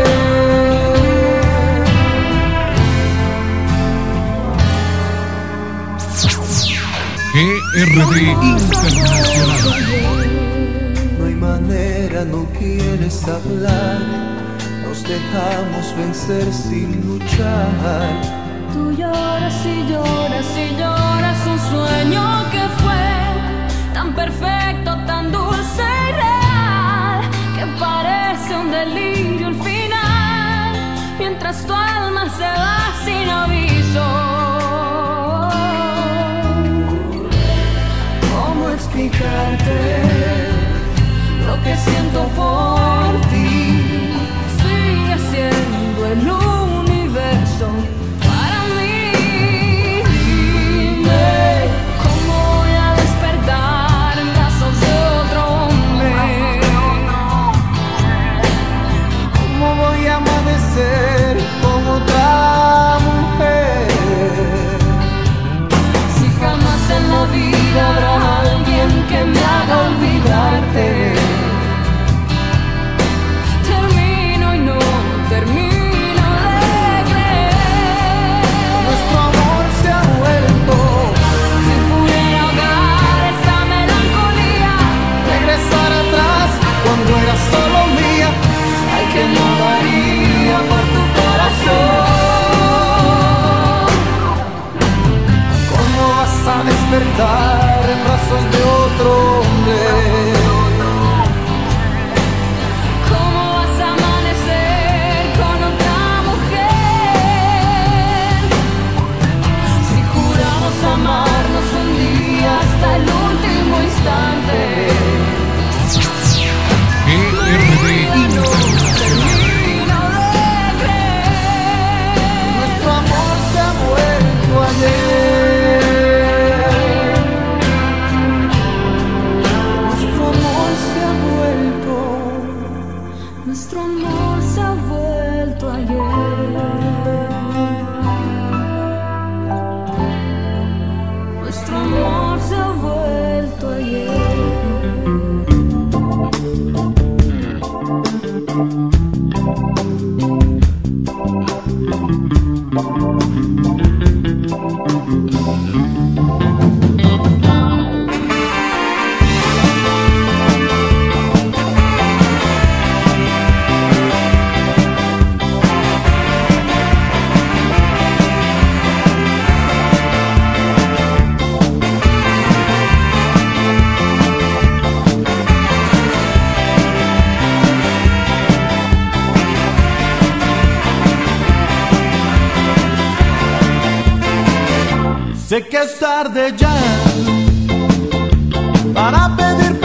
G R D Internacional. No hay manera, no quieres hablar. Nos dejamos vencer sin luchar. Tú lloras y lloras y lloras un sueño que fue tan perfecto, tan dulce y real, que parece un delirio el final, mientras tu alma se va sin aviso. ¿Cómo explicarte lo que siento por ti? Sigue siendo el universo para mí. Dime, ¿cómo voy a despertar en brazos de otro hombre? ¿Cómo voy a amanecer con otra mujer? Si jamás en la vida habrá alguien que me haga olvidarte. Termino y no termino de creer. Nuestro amor se ha vuelto. Si pudiera ahogar esta melancolía, Regresar atrás cuando era solo mía. ay, que no daría por tu corazón. ¿Cómo vas a despertar en brazos de otro hombre? ¿Cómo vas a amanecer con otra mujer? Si juramos amarnos un día hasta el último instante, G R D Internacional. termino de creer. Nuestro amor se ha vuelto ayer. Nuestro amor se ha vuelto. Nuestro amor se ha vuelto ayer. Nuestro amor se ha vuelto ayer. Sé que es tarde ya para pedir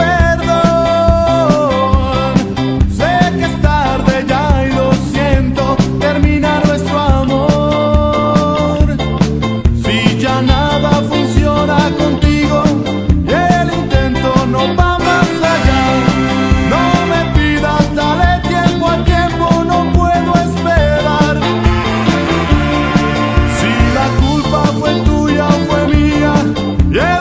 perdón. Sé que es tarde ya y lo siento, termina nuestro amor. Si ya nada funciona contigo y el intento no va más allá, no me pidas, dale tiempo al tiempo, no puedo esperar. Si la culpa fue tuya o fue mía, y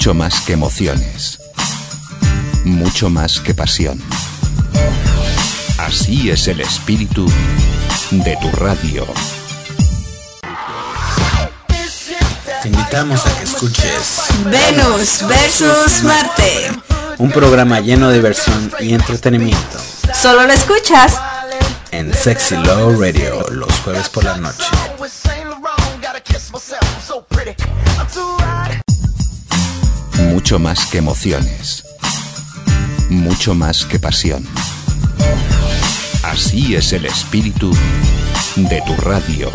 mucho más que emociones, mucho más que pasión. Así es el espíritu de tu radio. Te invitamos a que escuches Venus versus Marte. un programa lleno de diversión y entretenimiento Solo lo escuchas en Sexy Love Radio los jueves por la noche. Mucho más que emociones, mucho más que pasión. Así es el espíritu de tu radio.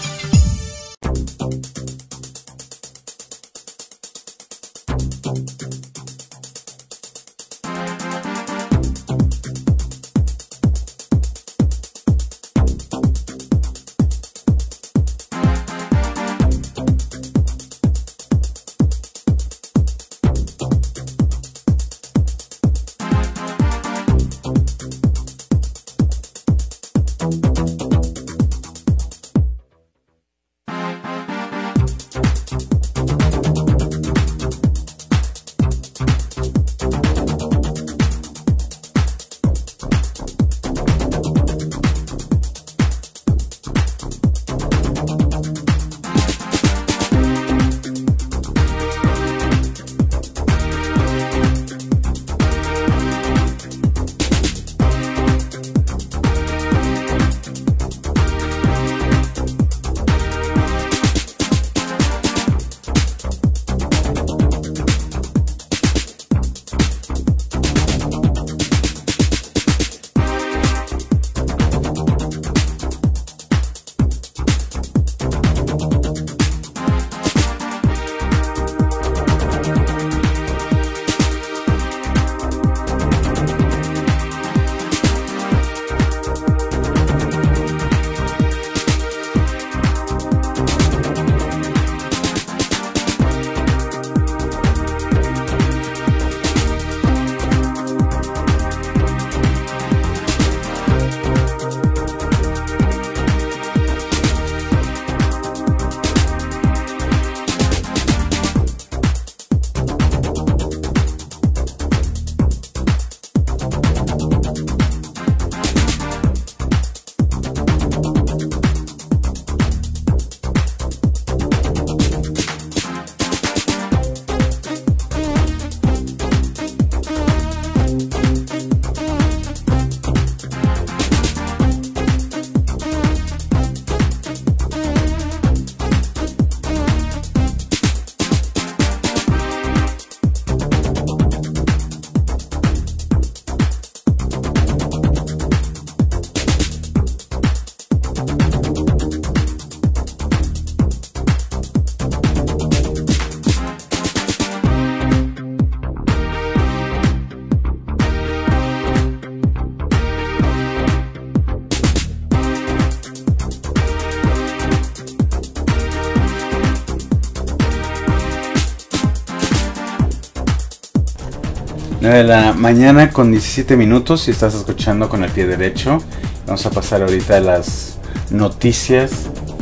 nueve de la mañana con diecisiete minutos y estás escuchando Con el Pie Derecho. Vamos a pasar ahorita a las noticias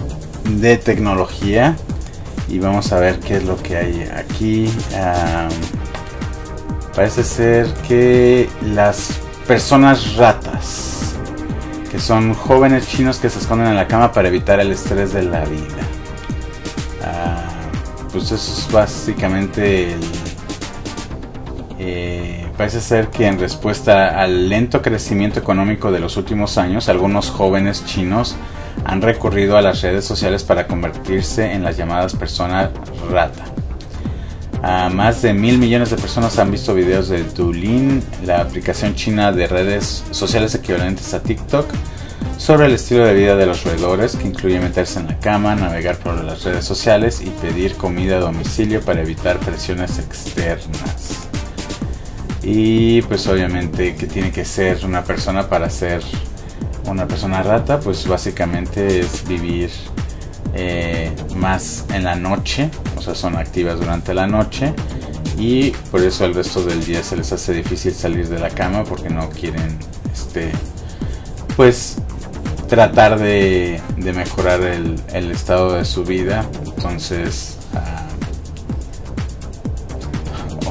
de tecnología y vamos a ver qué es lo que hay aquí. Um, parece ser que las personas ratas, que son jóvenes chinos que se esconden en la cama para evitar el estrés de la vida. Uh, pues eso es básicamente el... Eh, parece ser que en respuesta al lento crecimiento económico de los últimos años, algunos jóvenes chinos han recurrido a las redes sociales para convertirse en las llamadas personas rata. Uh, más de mil millones de personas han visto videos de Douyin, la aplicación china de redes sociales equivalentes a TikTok, sobre el estilo de vida de los roedores, que incluye meterse en la cama, navegar por las redes sociales y pedir comida a domicilio para evitar presiones externas. Y pues obviamente que tiene que ser una persona para ser una persona rata, pues básicamente es vivir eh, más en la noche, o sea, son activas durante la noche y por eso el resto del día se les hace difícil salir de la cama porque no quieren este pues tratar de, de mejorar el, el estado de su vida. Entonces uh,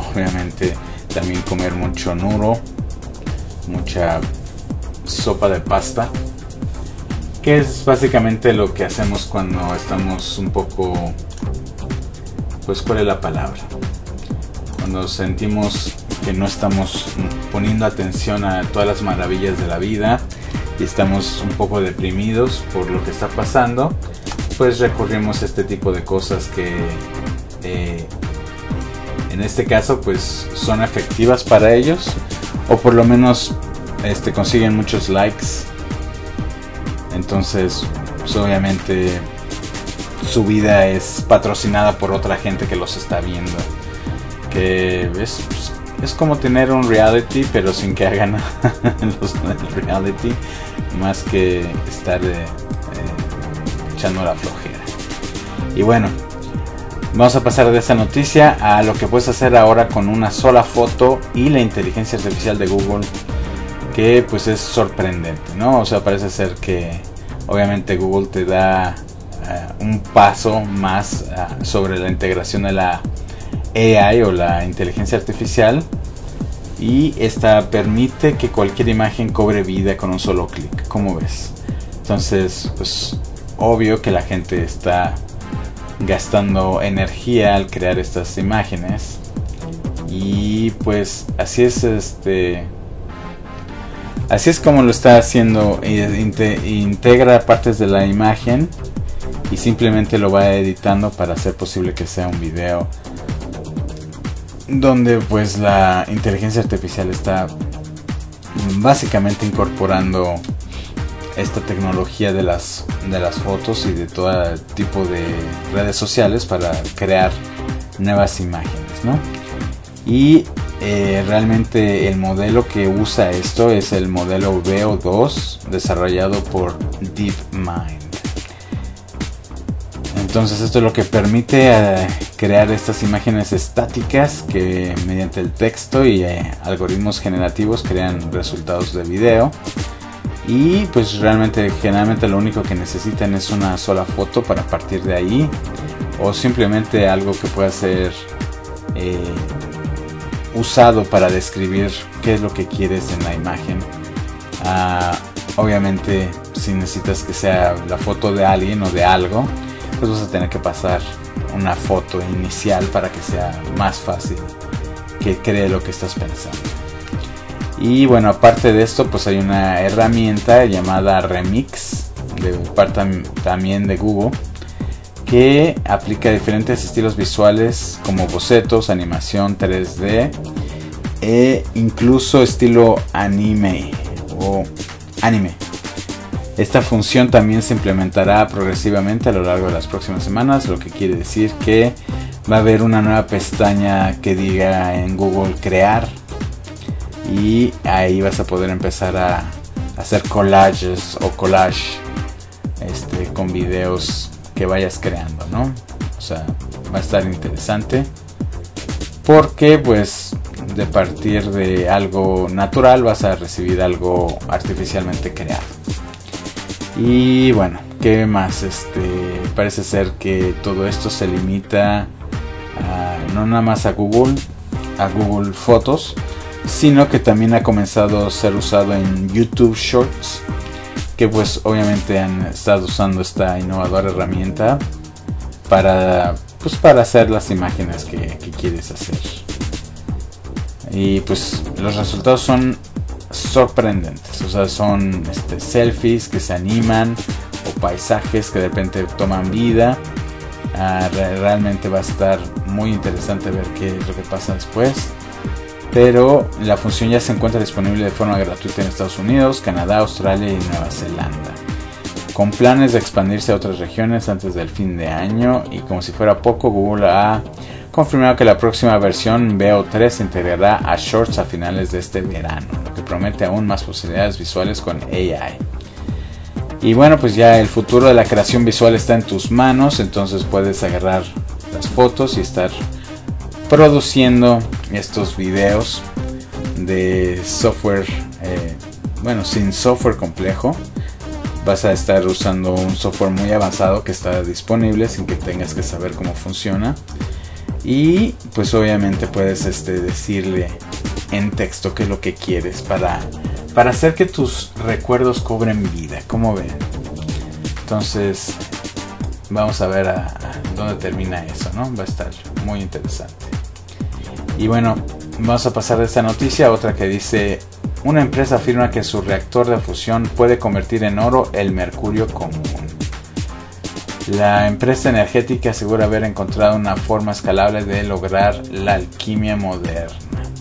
obviamente también comer mucho noodle, mucha sopa de pasta, que es básicamente lo que hacemos cuando estamos un poco, pues ¿cuál es la palabra? Cuando sentimos que no estamos poniendo atención a todas las maravillas de la vida y estamos un poco deprimidos por lo que está pasando, pues recurrimos a este tipo de cosas que eh, en este caso pues son efectivas para ellos, o por lo menos este, consiguen muchos likes. Entonces pues obviamente su vida es patrocinada por otra gente que los está viendo, que es, es como tener un reality pero sin que hagan los del reality, más que estar eh, eh, echando la flojera. Y bueno, vamos a pasar de esa noticia a lo que puedes hacer ahora con una sola foto y la inteligencia artificial de Google, que pues es sorprendente, ¿no? O sea, parece ser que obviamente Google te da uh, un paso más uh, sobre la integración de la A I o la inteligencia artificial, y esta permite que cualquier imagen cobre vida con un solo clic. ¿Cómo ves? Entonces, pues obvio que la gente está gastando energía al crear estas imágenes, y pues así es este así es como lo está haciendo. Integra partes de la imagen y simplemente lo va editando para hacer posible que sea un video donde pues la inteligencia artificial está básicamente incorporando esta tecnología de las de las fotos y de todo tipo de redes sociales para crear nuevas imágenes, ¿no? Y eh, realmente el modelo que usa esto es el modelo Veo dos, desarrollado por DeepMind. Entonces esto es lo que permite eh, crear estas imágenes estáticas que mediante el texto y eh, algoritmos generativos crean resultados de video. Y pues realmente generalmente lo único que necesitan es una sola foto para partir de ahí, o simplemente algo que pueda ser eh, usado para describir qué es lo que quieres en la imagen. Uh, obviamente si necesitas que sea la foto de alguien o de algo, pues vas a tener que pasar una foto inicial para que sea más fácil que cree lo que estás pensando. Y bueno, aparte de esto, pues hay una herramienta llamada Remix, de parte también de Google, que aplica diferentes estilos visuales como bocetos, animación tres D e incluso estilo anime o anime. Esta función también se implementará progresivamente a lo largo de las próximas semanas, lo que quiere decir que va a haber una nueva pestaña que diga en Google crear, y ahí vas a poder empezar a hacer collages o collage este, con videos que vayas creando, ¿no? O sea, va a estar interesante porque pues de partir de algo natural vas a recibir algo artificialmente creado. Y bueno, ¿qué más? Este, parece ser que todo esto se limita a, no nada más a Google, a Google Fotos, sino que también ha comenzado a ser usado en YouTube Shorts, que pues obviamente han estado usando esta innovadora herramienta para pues para hacer las imágenes que, que quieres hacer. Y pues los resultados son sorprendentes, o sea, son este, selfies que se animan o paisajes que de repente toman vida. Uh, re- realmente va a estar muy interesante ver qué es lo que pasa después. Pero la función ya se encuentra disponible de forma gratuita en Estados Unidos, Canadá, Australia y Nueva Zelanda, con planes de expandirse a otras regiones antes del fin de año. Y como si fuera poco, Google ha confirmado que la próxima versión Veo tres se integrará a Shorts a finales de este verano, lo que promete aún más posibilidades visuales con A I. Y bueno, pues ya el futuro de la creación visual está en tus manos, entonces puedes agarrar las fotos y estar produciendo estos videos de software, eh, bueno, sin software complejo. Vas a estar usando un software muy avanzado que está disponible sin que tengas que saber cómo funciona. y pues obviamente puedes este, decirle en texto qué es lo que quieres para, para hacer que tus recuerdos cobren vida. ¿Cómo ven? Entonces vamos a ver a, a dónde termina eso, ¿no? Va a estar muy interesante. Y bueno, vamos a pasar de esta noticia a otra que dice: una empresa afirma que su reactor de fusión puede convertir en oro el mercurio común. La empresa energética asegura haber encontrado una forma escalable de lograr la alquimia moderna.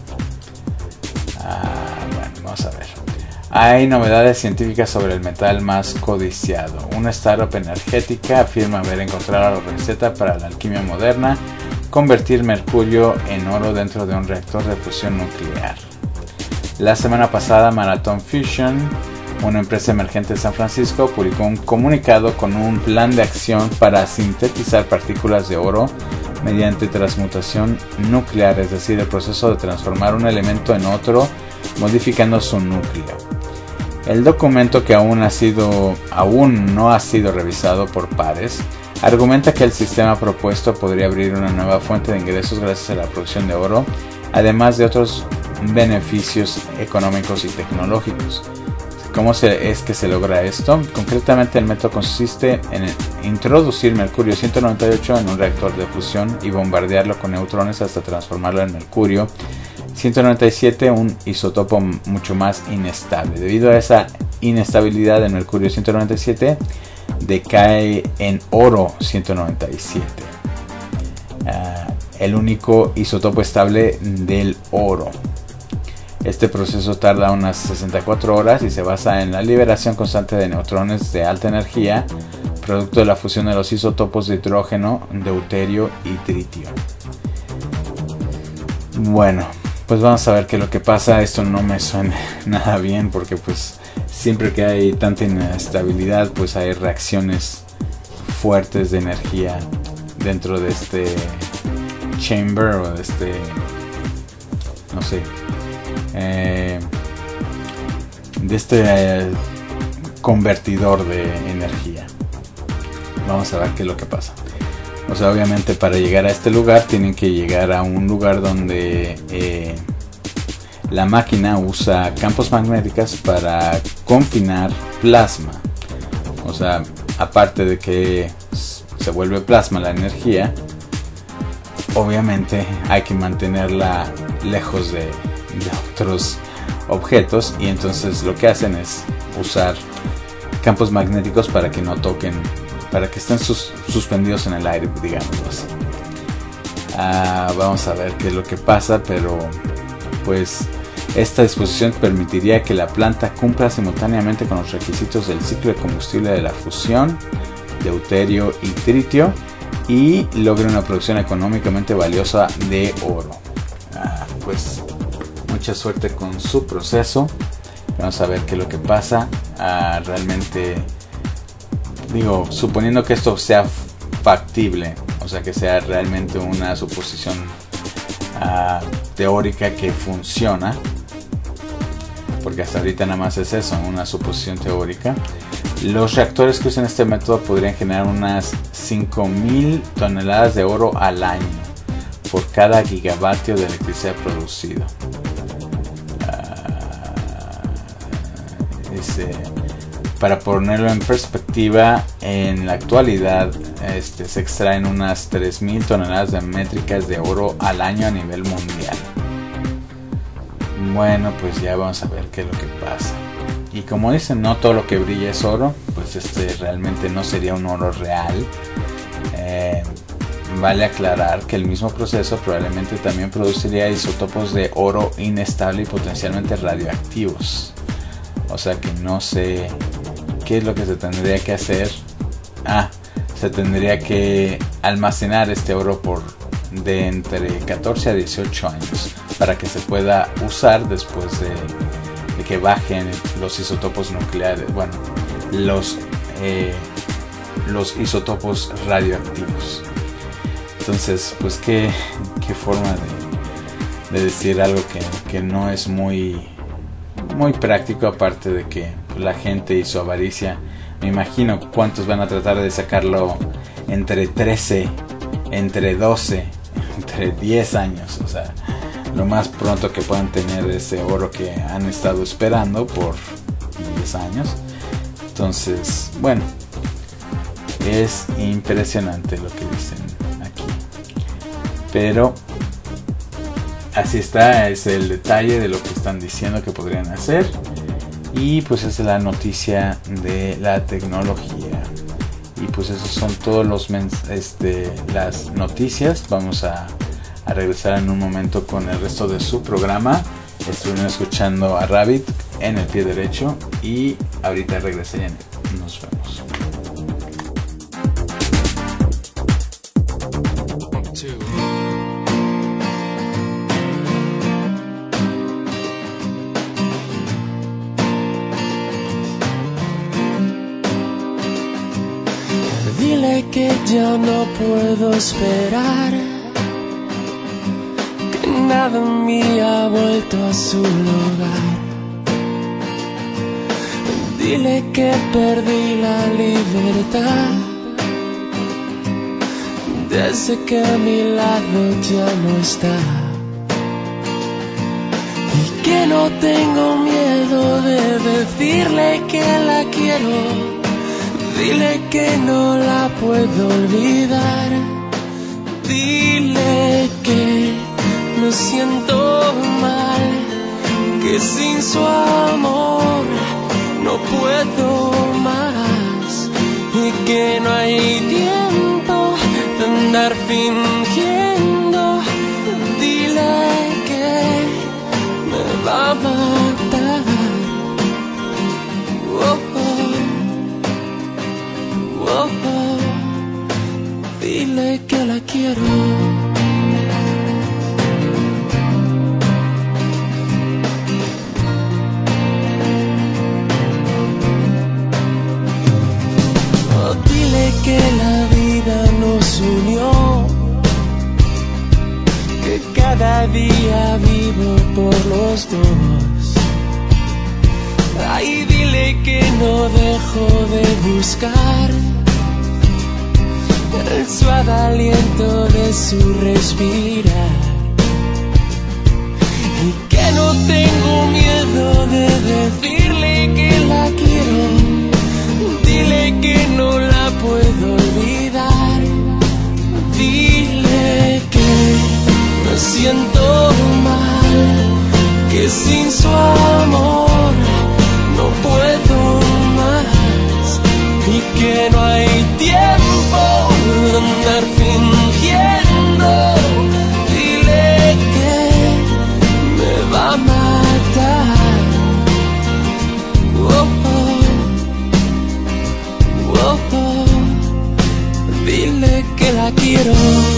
Ah, bueno, vamos a ver. Hay novedades científicas sobre el metal más codiciado. Una startup energética afirma haber encontrado la receta para la alquimia moderna: convertir mercurio en oro dentro de un reactor de fusión nuclear. La semana pasada, Marathon Fusion, una empresa emergente de San Francisco, publicó un comunicado con un plan de acción para sintetizar partículas de oro mediante transmutación nuclear, es decir, el proceso de transformar un elemento en otro modificando su núcleo. El documento, que aún, ha sido, aún no ha sido revisado por pares, argumenta que el sistema propuesto podría abrir una nueva fuente de ingresos gracias a la producción de oro, además de otros beneficios económicos y tecnológicos. ¿Cómo se, es que se logra esto? Concretamente, el método consiste en introducir mercurio ciento noventa y ocho en un reactor de fusión y bombardearlo con neutrones hasta transformarlo en mercurio ciento noventa y siete, un isótopo mucho más inestable. Debido a esa inestabilidad del mercurio ciento noventa y siete, decae en oro ciento noventa y siete, uh, el único isótopo estable del oro. Este proceso tarda unas sesenta y cuatro horas y se basa en la liberación constante de neutrones de alta energía, producto de la fusión de los isótopos de hidrógeno, deuterio y tritio. Bueno, pues vamos a ver qué es lo que pasa. Esto no me suena nada bien, porque pues siempre que hay tanta inestabilidad, pues hay reacciones fuertes de energía dentro de este chamber o de este, no sé, eh, de este eh, convertidor de energía. Vamos a ver qué es lo que pasa. O sea, obviamente para llegar a este lugar tienen que llegar a un lugar donde eh, la máquina usa campos magnéticos para confinar plasma. O sea, aparte de que se vuelve plasma la energía, obviamente hay que mantenerla lejos de, de otros objetos, y entonces lo que hacen es usar campos magnéticos para que no toquen, para que estén sus, suspendidos en el aire, digamos así. Ah, vamos a ver qué es lo que pasa, pero pues esta disposición permitiría que la planta cumpla simultáneamente con los requisitos del ciclo de combustible de la fusión, deuterio y tritio, y logre una producción económicamente valiosa de oro. Ah, pues mucha suerte con su proceso. Vamos a ver qué es lo que pasa. Ah, realmente, digo, suponiendo que esto sea factible, o sea, que sea realmente una suposición uh, teórica que funciona, porque hasta ahorita nada más es eso, una suposición teórica. Los reactores que usan este método podrían generar unas cinco mil toneladas de oro al año por cada gigavatio de electricidad producido. Uh, dice... Para ponerlo en perspectiva, en la actualidad este, se extraen unas tres mil toneladas de métricas de oro al año a nivel mundial. Bueno, pues ya vamos a ver qué es lo que pasa. Y como dicen, no todo lo que brilla es oro, pues este realmente no sería un oro real. Eh, vale aclarar que el mismo proceso probablemente también produciría isótopos de oro inestable y potencialmente radioactivos. O sea que no sé qué es lo que se tendría que hacer. Ah, se tendría que almacenar este oro por de entre catorce a dieciocho años para que se pueda usar después de, de que bajen los isótopos nucleares, bueno, los eh, los isótopos radioactivos. Entonces, pues qué, qué forma de, de decir algo que, que no es muy muy práctico, aparte de que la gente y su avaricia, me imagino cuántos van a tratar de sacarlo entre trece, entre doce, entre diez años, o sea, lo más pronto que puedan tener ese oro que han estado esperando por diez años. Entonces, bueno, es impresionante lo que dicen aquí, pero así está, es el detalle de lo que están diciendo que podrían hacer. Y pues esa es la noticia de la tecnología. Y pues esos son todos los mens- este, las noticias. Vamos a, a regresar en un momento con el resto de su programa. Estuvieron escuchando a Rabbit en el pie derecho. Y ahorita regresaré. Nos vemos. Dile que ya no puedo esperar, que nada en mí ha vuelto a su lugar. Dile que perdí la libertad desde que a mi lado ya no está, y que no tengo miedo de decirle que la quiero. Dile que no la puedo olvidar. Dile que me siento mal, que sin su amor no puedo más, y que no hay tiempo de andar fingiendo. Dile que me va a matar. Oh, Oh, oh, dile que la quiero. Oh, dile que la vida nos unió, que cada día vivo por los dos. Ay, dile que no dejo de buscar el suave aliento de su respirar, y que no tengo miedo de decirle que la quiero. Dile que no la puedo olvidar. Dile que me siento mal, que sin su amor no puedo más, y que no hay tiempo de andar fingiendo. Dile que me va a matar. Oh, oh, oh, oh. Dile que la quiero.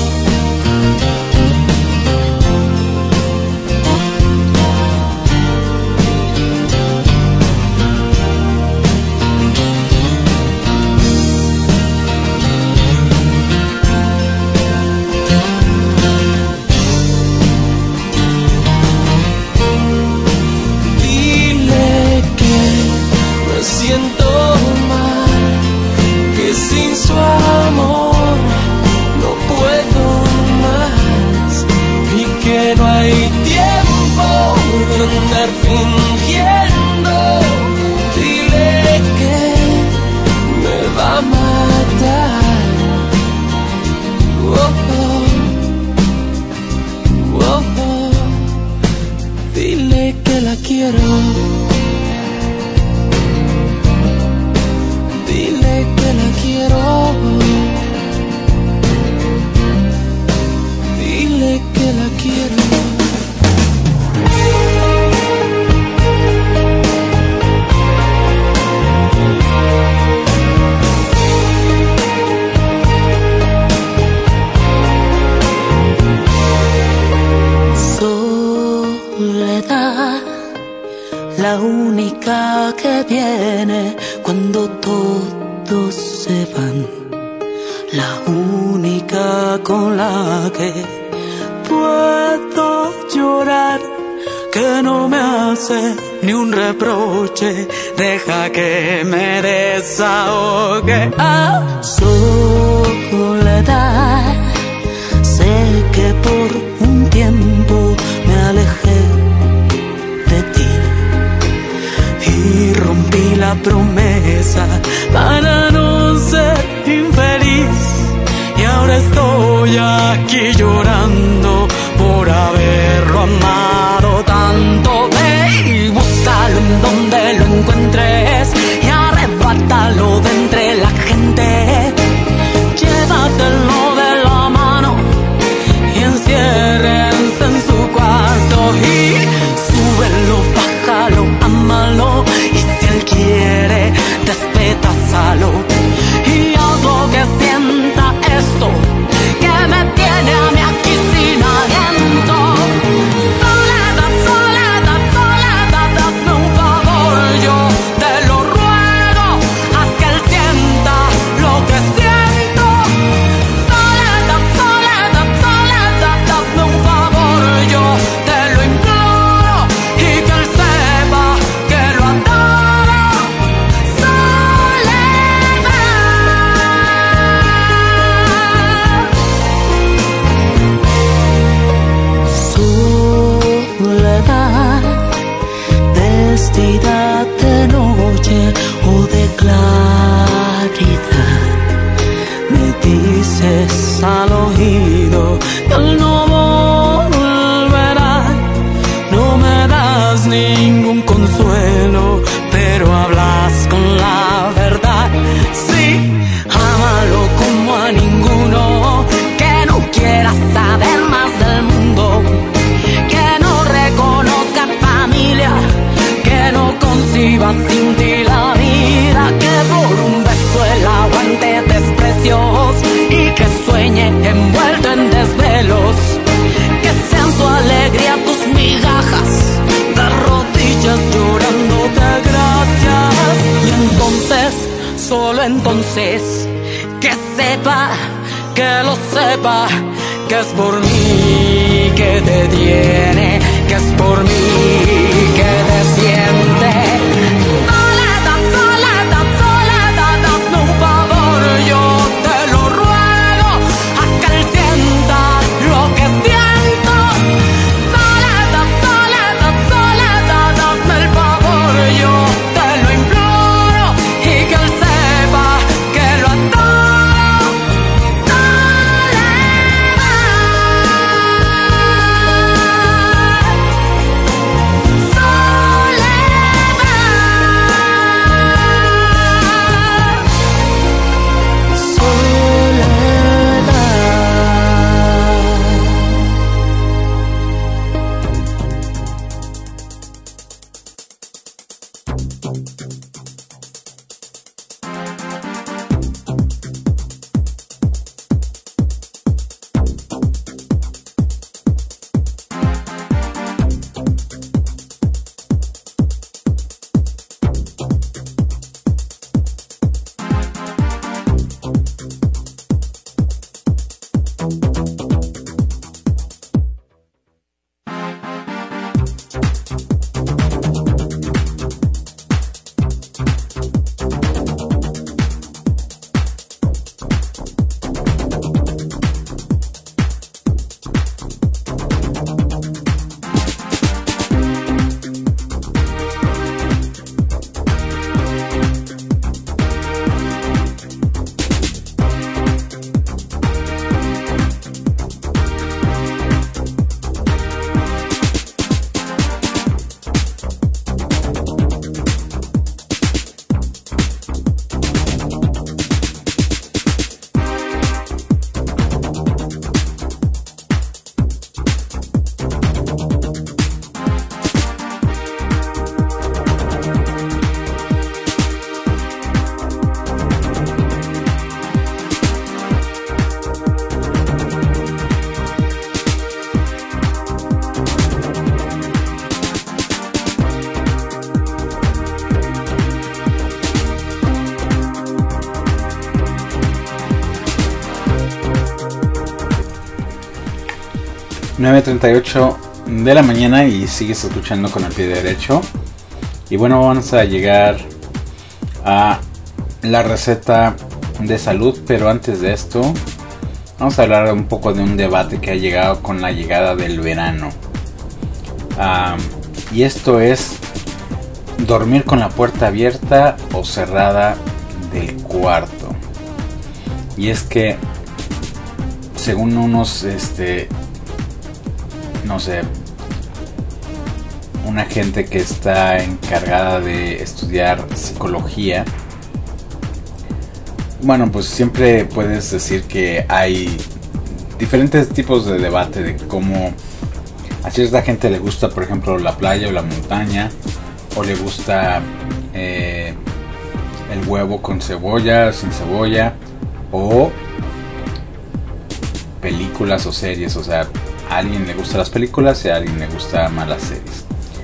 Siento mal, que sin su amor no puedo más, y que no hay tiempo de andar fingiendo. Dile que me va a matar. Oh, oh, oh, oh. Dile que la quiero. Dile que la quiero. Dile que la quiero. Soledad, la única que viene cuando todos se van, la única con la que puedo llorar, que no me hace ni un reproche, deja que me desahogue. Ah, soledad, sé que por la promesa para no ser infeliz. Y ahora estoy aquí llorando por haberlo amado tanto. Ve y búscalo en donde lo encuentres y arrebátalo de entre la gente. Llévatelo de la mano y enciérrense en su cuarto y súbelo, bájalo, ámalo y si él quiere despedázalo y haz lo que sienta esto que me tiene a mí aquí sin aliento. Soledad, soledad, soledad, hazme un favor, yo te lo ruego, haz que él sienta lo que siento. Soledad, soledad, soledad, hazme un favor, yo te lo imploro y que él sepa que lo adoro. Soledad, vestida de noche o de claridad, me dices al oído que él no volverá. No me das ningún consuelo, pero hablas con la verdad. Sí, ámalo como a ninguno, que no quiera saber más del mundo, que no reconozca familia, que no conciba sin ti la vida, que por un beso él aguante desprecios y que sueñe envuelto en desvelos, que sean su alegría tus migajas, de rodillas llorándote gracias. Y entonces, solo entonces, que sepa, que lo sepa, que es por mí que te tiene, que es por mí que te siente. Soledad, soledad, soledad, hazme un favor, yo te lo ruego, haz que él sienta lo que siento. Soledad, soledad, soledad, hazme el favor, yo te lo imploro y que él sepa que lo adoro. nueve treinta y ocho de la mañana y sigues escuchando con el pie derecho. Y bueno, vamos a llegar a la receta de salud, pero antes de esto vamos a hablar un poco de un debate que ha llegado con la llegada del verano. Um, y esto es dormir con la puerta abierta o cerrada del cuarto. Y es que según unos, este, no sé, una gente que está encargada de estudiar psicología, bueno, pues siempre puedes decir que hay diferentes tipos de debate de cómo a cierta gente le gusta, por ejemplo, la playa o la montaña, o le gusta eh, el huevo con cebolla, sin cebolla, o películas o series. O sea, a alguien le gustan las películas y a alguien le gustan más las series.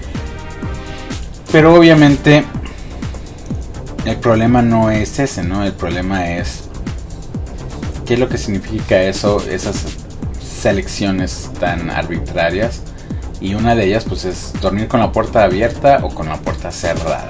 Pero obviamente el problema no es ese, ¿no? El problema es qué es lo que significa eso, esas selecciones tan arbitrarias. Y una de ellas pues es dormir con la puerta abierta o con la puerta cerrada.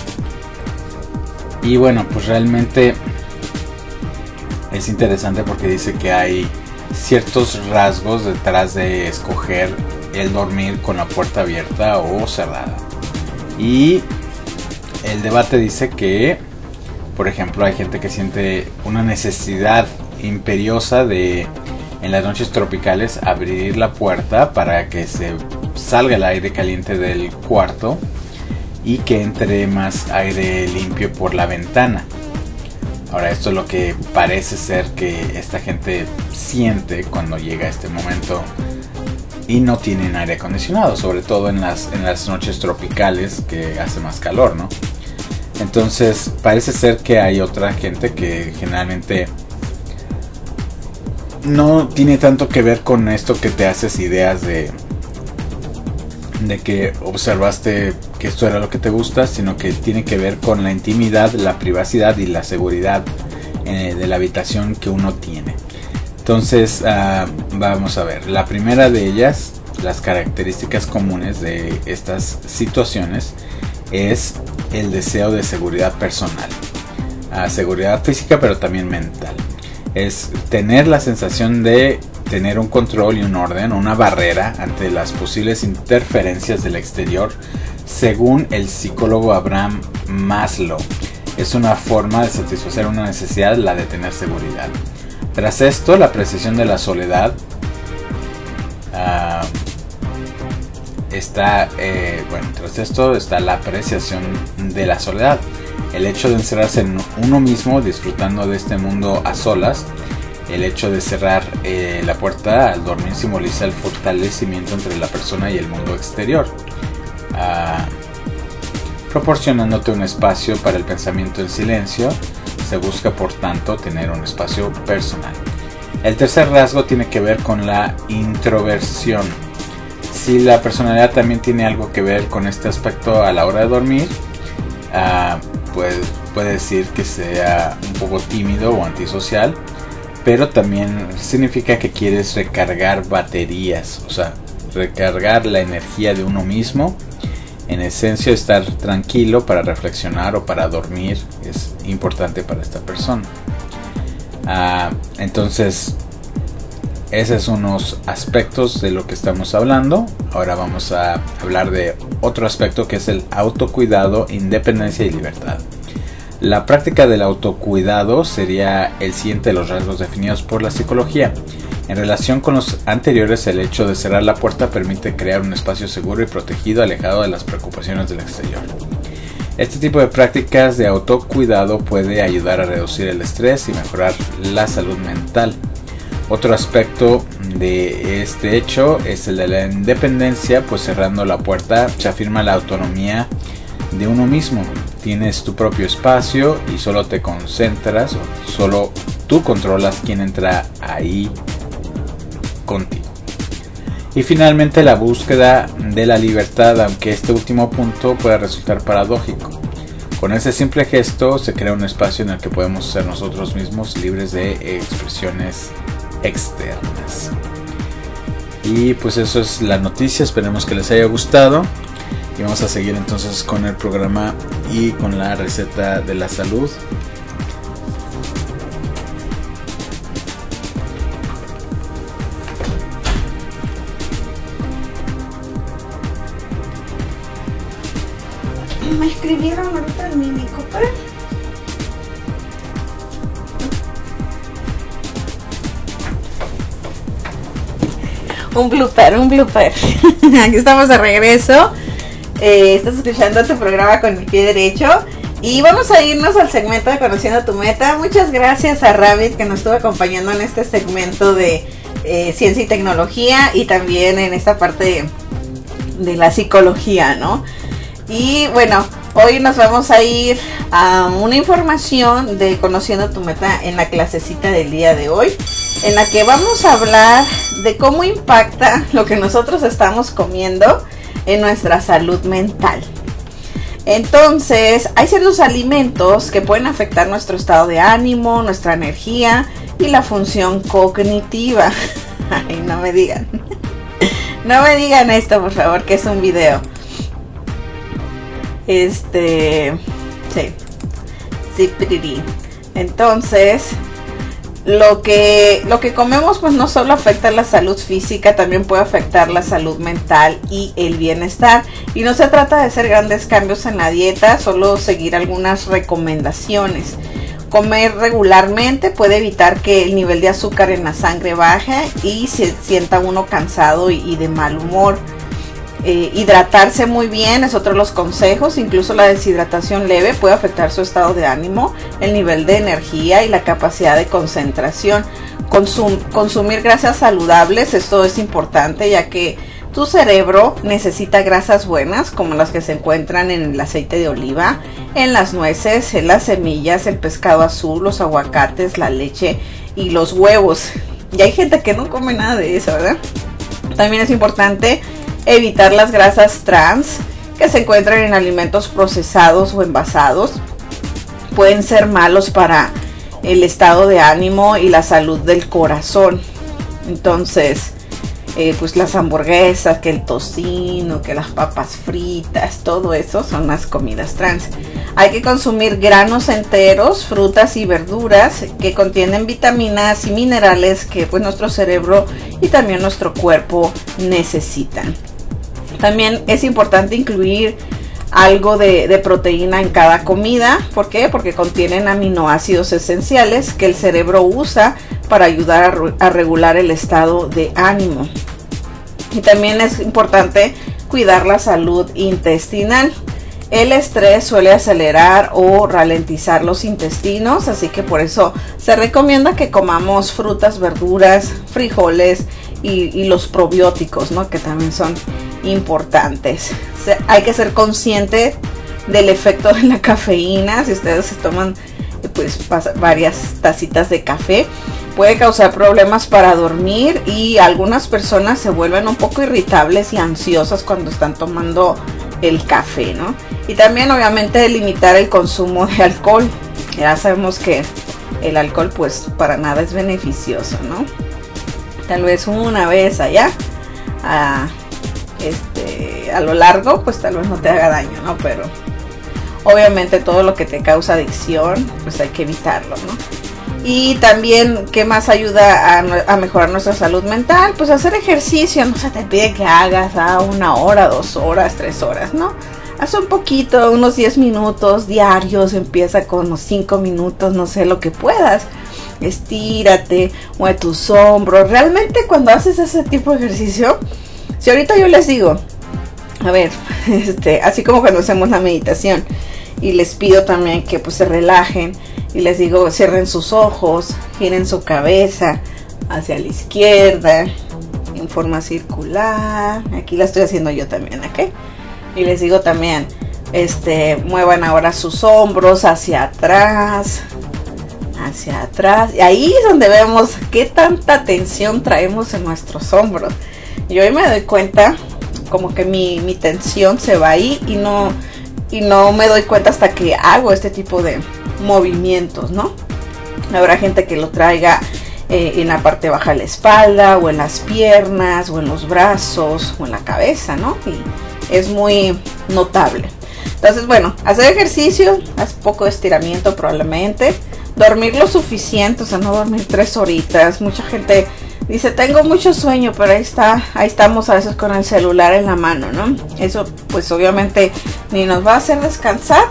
Y bueno, pues realmente es interesante porque dice que hay ciertos rasgos detrás de escoger el dormir con la puerta abierta o cerrada. Y el debate dice que, por ejemplo, hay gente que siente una necesidad imperiosa de, en las noches tropicales, abrir la puerta para que se salga el aire caliente del cuarto y que entre más aire limpio por la ventana. Ahora, esto es lo que parece ser que esta gente siente cuando llega este momento y no tienen aire acondicionado, sobre todo en las, en las noches tropicales que hace más calor, ¿no? Entonces parece ser que hay otra gente que generalmente no tiene tanto que ver con esto que te haces ideas de de que observaste que esto era lo que te gusta, sino que tiene que ver con la intimidad, la privacidad y la seguridad eh, de la habitación que uno tiene. Entonces uh, vamos a ver, la primera de ellas, las características comunes de estas situaciones, es el deseo de seguridad personal, uh, seguridad física pero también mental. Es tener la sensación de tener un control y un orden, una barrera ante las posibles interferencias del exterior, según el psicólogo Abraham Maslow. Es una forma de satisfacer una necesidad, la de tener seguridad. Tras esto, la apreciación de la soledad uh, está, eh, bueno, tras esto está la apreciación de la soledad. El hecho de encerrarse en uno mismo, disfrutando de este mundo a solas. El hecho de cerrar eh, la puerta al dormir simboliza el fortalecimiento entre la persona y el mundo exterior, uh, proporcionándote un espacio para el pensamiento en silencio. Se busca, por tanto, tener un espacio personal. El tercer rasgo tiene que ver con la introversión. Si la personalidad también tiene algo que ver con este aspecto a la hora de dormir, uh, pues puede decir que sea un poco tímido o antisocial, pero también significa que quieres recargar baterías, o sea, recargar la energía de uno mismo. En esencia, estar tranquilo para reflexionar o para dormir es importante para esta persona. Ah, entonces, esos son unos aspectos de lo que estamos hablando. Ahora vamos a hablar de otro aspecto, que es el autocuidado, independencia y libertad. La práctica del autocuidado sería el siguiente de los rasgos definidos por la psicología. En relación con los anteriores, el hecho de cerrar la puerta permite crear un espacio seguro y protegido, alejado de las preocupaciones del exterior. Este tipo de prácticas de autocuidado puede ayudar a reducir el estrés y mejorar la salud mental. Otro aspecto de este hecho es el de la independencia, pues cerrando la puerta se afirma la autonomía de uno mismo. Tienes tu propio espacio y solo te concentras, o solo tú controlas quién entra ahí contigo. Y finalmente, la búsqueda de la libertad, aunque este último punto puede resultar paradójico. Con ese simple gesto se crea un espacio en el que podemos ser nosotros mismos, libres de expresiones externas. Y pues eso es la noticia, esperemos que les haya gustado. Y vamos a seguir entonces con el programa y con la receta de la salud. Me escribió si vieron ahorita el Mini Cooper. Un blooper, un blooper. Aquí estamos de regreso. Eh, estás escuchando tu programa con el pie derecho. Y vamos a irnos al segmento de Conociendo tu Meta. Muchas gracias a Rabbit que nos estuvo acompañando en este segmento de eh, ciencia y tecnología. Y también en esta parte de, de la psicología, ¿no? Y bueno, hoy nos vamos a ir a una información de Conociendo tu Meta en la clasecita del día de hoy, en la que vamos a hablar de cómo impacta lo que nosotros estamos comiendo en nuestra salud mental. Entonces, hay ciertos alimentos que pueden afectar nuestro estado de ánimo, nuestra energía y la función cognitiva. Ay, no me digan. No me digan esto, por favor, que es un video. Este, sí, sí, pretty. Entonces, lo que, lo que comemos pues no solo afecta la salud física, también puede afectar la salud mental y el bienestar. Y no se trata de hacer grandes cambios en la dieta, solo seguir algunas recomendaciones. Comer regularmente puede evitar que el nivel de azúcar en la sangre baje y se sienta uno cansado y, y de mal humor. Eh, hidratarse muy bien es otro de los consejos. Incluso la deshidratación leve puede afectar su estado de ánimo, el nivel de energía y la capacidad de concentración. Consum- consumir grasas saludables, esto es importante, ya que tu cerebro necesita grasas buenas como las que se encuentran en el aceite de oliva, en las nueces, en las semillas, el pescado azul, los aguacates, la leche y los huevos. Y hay gente que no come nada de eso, ¿verdad? También es importante evitar las grasas trans que se encuentran en alimentos procesados o envasados. Pueden ser malos para el estado de ánimo y la salud del corazón. Entonces, eh, pues las hamburguesas, que el tocino, que las papas fritas, todo eso son las comidas trans. Hay que consumir granos enteros, frutas y verduras que contienen vitaminas y minerales que pues nuestro cerebro y también nuestro cuerpo necesitan. También es importante incluir algo de, de proteína en cada comida. ¿Por qué? Porque contienen aminoácidos esenciales que el cerebro usa para ayudar a, a regular el estado de ánimo. Y también es importante cuidar la salud intestinal. El estrés suele acelerar o ralentizar los intestinos, así que por eso se recomienda que comamos frutas, verduras, frijoles y, y los probióticos, ¿no? Que también son importantes. O sea, hay que ser consciente del efecto de la cafeína. Si ustedes se toman pues varias tacitas de café, puede causar problemas para dormir y algunas personas se vuelven un poco irritables y ansiosas cuando están tomando el café, ¿no? Y también obviamente limitar el consumo de alcohol. Ya sabemos que el alcohol pues para nada es beneficioso, ¿no? Tal vez una vez allá a, este, a lo largo pues tal vez no te haga daño, ¿no? Pero obviamente todo lo que te causa adicción pues hay que evitarlo, ¿no? Y también, ¿qué más ayuda a, a mejorar nuestra salud mental? Pues hacer ejercicio. No se te pide que hagas a una hora, dos horas, tres horas, ¿no? Haz un poquito, unos diez minutos diarios. Empieza con unos cinco minutos, no sé, lo que puedas. Estírate, mueve tus hombros. Realmente cuando haces ese tipo de ejercicio, si ahorita yo les digo, a ver, este, así como cuando hacemos la meditación, y les pido también que pues se relajen, y les digo, cierren sus ojos, giren su cabeza hacia la izquierda, en forma circular. Aquí la estoy haciendo yo también, ¿ok? Y les digo también, este, muevan ahora sus hombros hacia atrás, hacia atrás. Y ahí es donde vemos qué tanta tensión traemos en nuestros hombros. Y hoy me doy cuenta, como que mi, mi tensión se va ahí y no, y no me doy cuenta hasta que hago este tipo de movimientos, ¿no? Habrá gente que lo traiga eh, en la parte baja de la espalda, o en las piernas, o en los brazos, o en la cabeza, ¿no? Y es muy notable. Entonces, bueno, hacer ejercicio, haz poco de estiramiento probablemente, dormir lo suficiente, o sea, no dormir tres horitas. Mucha gente Dice, tengo mucho sueño, pero ahí está, ahí estamos a veces con el celular en la mano, ¿no? Eso pues obviamente ni nos va a hacer descansar,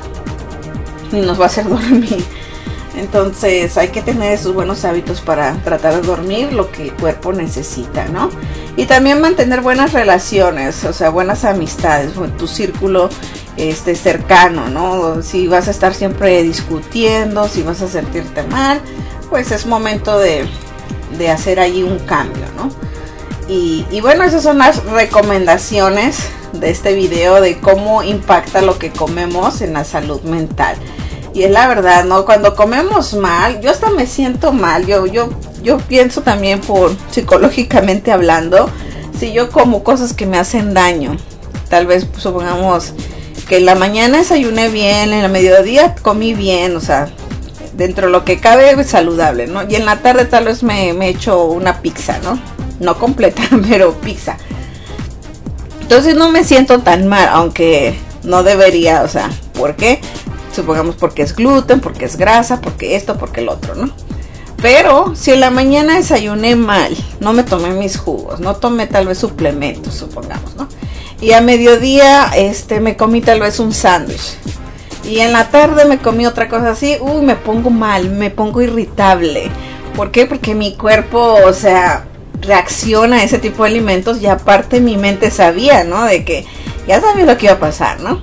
ni nos va a hacer dormir. Entonces hay que tener esos buenos hábitos para tratar de dormir lo que el cuerpo necesita, ¿no? Y también mantener buenas relaciones, o sea, buenas amistades, tu círculo este, cercano, ¿no? Si vas a estar siempre discutiendo, si vas a sentirte mal, pues es momento de, de hacer ahí un cambio, ¿no? Y, y bueno, esas son las recomendaciones de este video de cómo impacta lo que comemos en la salud mental. Y es la verdad, ¿no? Cuando comemos mal, yo hasta me siento mal. Yo, yo, yo pienso también por psicológicamente hablando, si yo como cosas que me hacen daño, tal vez pues, supongamos que en la mañana desayuné bien, en el mediodía comí bien, o sea, dentro de lo que cabe saludable, ¿no? Y en la tarde tal vez me, me echo una pizza, ¿no? No completa, pero pizza. Entonces no me siento tan mal, aunque no debería, o sea, ¿por qué? Supongamos porque es gluten, porque es grasa, porque esto, porque el otro, ¿no? Pero si en la mañana desayuné mal, no me tomé mis jugos, no tomé tal vez suplementos, supongamos, ¿no? Y a mediodía este, me comí tal vez un sándwich. Y en la tarde me comí otra cosa así, uy, me pongo mal, me pongo irritable. ¿Por qué? Porque mi cuerpo, o sea, reacciona a ese tipo de alimentos y aparte mi mente sabía, ¿no? De que ya sabía lo que iba a pasar, ¿no?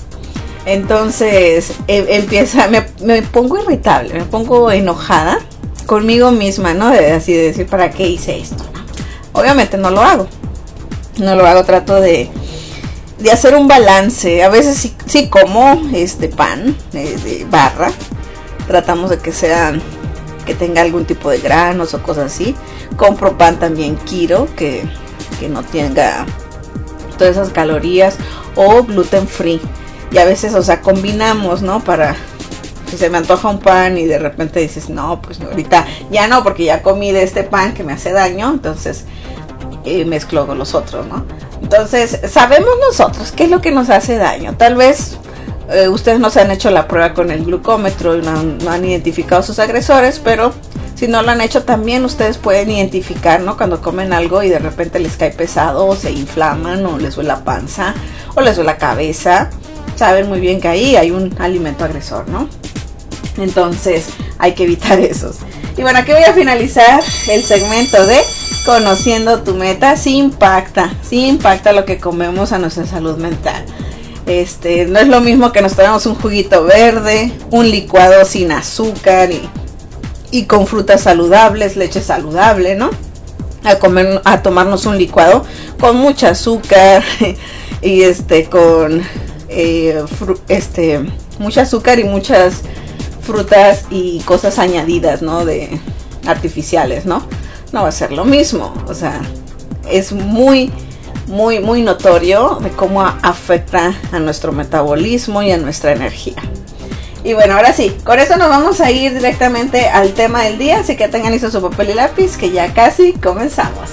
Entonces eh, empieza, me, me pongo irritable, me pongo enojada conmigo misma, ¿no? De, así de decir, ¿para qué hice esto? ¿No? Obviamente no lo hago, no lo hago, trato de, de hacer un balance. A veces sí, sí como este pan de, de barra, tratamos de que sea, que tenga algún tipo de granos o cosas así. Compro pan también keto, que, que no tenga todas esas calorías, o gluten free. Y a veces, o sea, combinamos, ¿no? Para que se me antoja un pan y de repente dices, no, pues ahorita ya no, porque ya comí de este pan que me hace daño, entonces eh, mezclo con los otros, ¿no? Entonces, sabemos nosotros qué es lo que nos hace daño. Tal vez eh, ustedes no se han hecho la prueba con el glucómetro y no, no han identificado sus agresores, pero si no lo han hecho también ustedes pueden identificar, ¿no? Cuando comen algo y de repente les cae pesado, o se inflaman, o les duele la panza, o les duele la cabeza. Saben muy bien que ahí hay un alimento agresor, ¿no? Entonces hay que evitar esos. Y bueno, aquí voy a finalizar el segmento de Conociendo tu meta. Sí impacta, sí impacta lo que comemos a nuestra salud mental. Este, no es lo mismo que nos tomemos un juguito verde, un licuado sin azúcar y, y con frutas saludables, leche saludable, ¿no? A comer, a tomarnos un licuado con mucha azúcar y este con Eh, fru- este mucha azúcar y muchas frutas y cosas añadidas, ¿no? De artificiales, ¿no? No va a ser lo mismo, o sea, es muy muy muy notorio de cómo a- afecta a nuestro metabolismo y a nuestra energía. Y bueno, ahora sí, con eso nos vamos a ir directamente al tema del día, así que tengan listo su papel y lápiz, que ya casi comenzamos.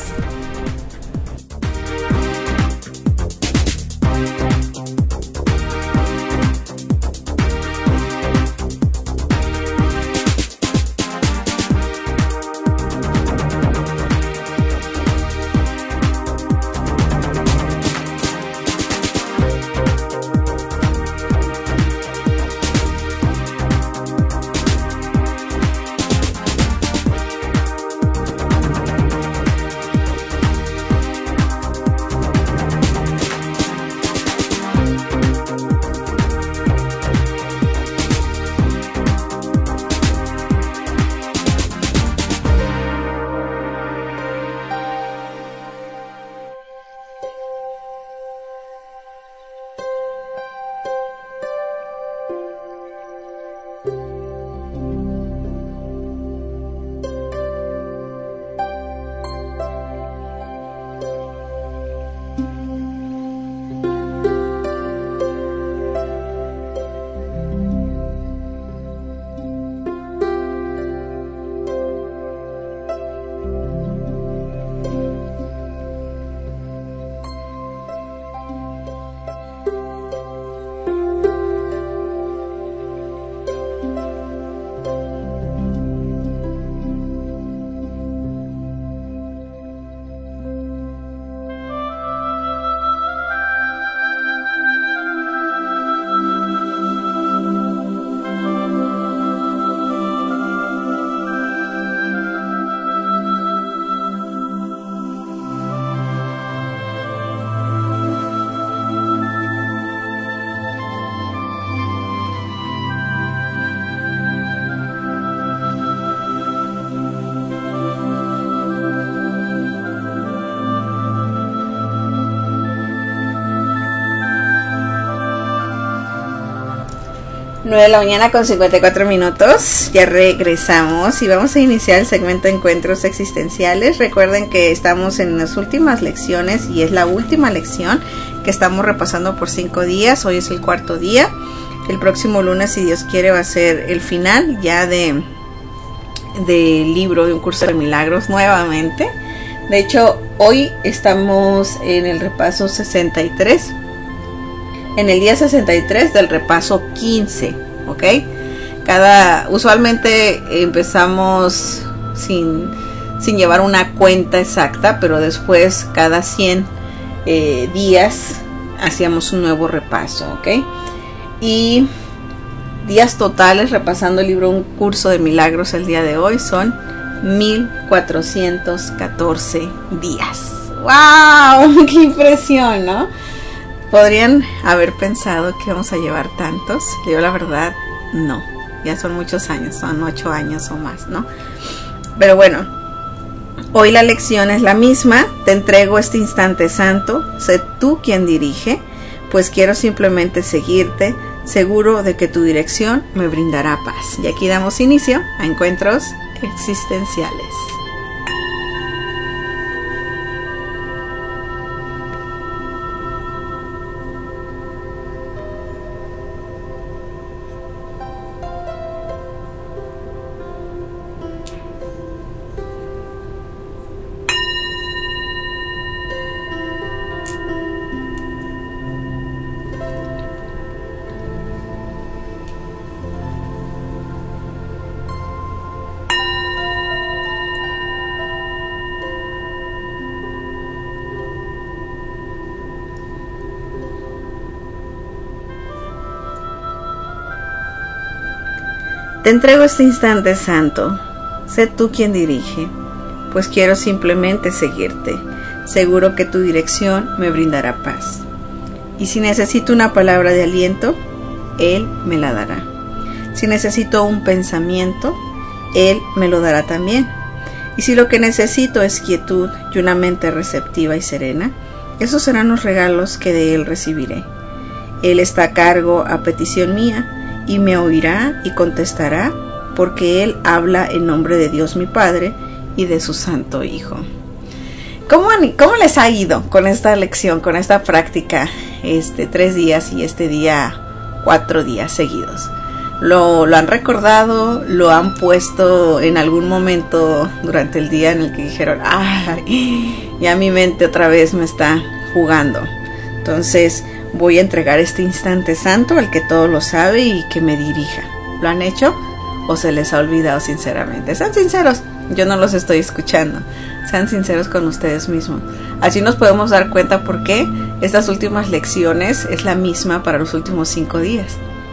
nueve de la mañana con cincuenta y cuatro minutos. Ya regresamos y vamos a iniciar el segmento de encuentros existenciales. Recuerden que estamos en las últimas lecciones y es la última lección que estamos repasando por cinco días. Hoy es el cuarto día. El próximo lunes, si Dios quiere, va a ser el final ya de del libro de un curso de milagros nuevamente. De hecho, hoy estamos en el repaso sesenta y tres. En el día sesenta y tres del repaso quince, ¿ok? Cada, usualmente empezamos sin, sin llevar una cuenta exacta, pero después cada cien eh, días hacíamos un nuevo repaso, ¿ok? Y días totales repasando el libro Un Curso de Milagros el día de hoy son mil cuatrocientos catorce días. ¡Wow! ¡Qué impresión!, ¿no? Podrían haber pensado que vamos a llevar tantos. Yo la verdad, no. Ya son muchos años, son ocho años o más, ¿no? Pero bueno, hoy la lección es la misma. Te entrego este instante santo. Sé tú quien dirige, pues quiero simplemente seguirte, seguro de que tu dirección me brindará paz. Y aquí damos inicio a encuentros existenciales. Te entrego este instante santo, sé tú quien dirige, pues quiero simplemente seguirte, seguro que tu dirección me brindará paz. Y si necesito una palabra de aliento, Él me la dará. Si necesito un pensamiento, Él me lo dará también. Y si lo que necesito es quietud y una mente receptiva y serena, esos serán los regalos que de Él recibiré. Él está a cargo a petición mía, y me oirá y contestará, porque Él habla en nombre de Dios mi Padre y de su Santo Hijo. ¿Cómo, cómo les ha ido con esta lección, con esta práctica, este tres días y este día cuatro días seguidos? ¿Lo, lo han recordado? ¿Lo han puesto en algún momento durante el día en el que dijeron, ¡ay! Ya mi mente otra vez me está jugando? Entonces, voy a entregar este instante santo al que todo lo sabe y que me dirija. ¿Lo han hecho o se les ha olvidado sinceramente? Sean sinceros, yo no los estoy escuchando. Sean sinceros con ustedes mismos. Así nos podemos dar cuenta por qué estas últimas lecciones es la misma para los últimos cinco días.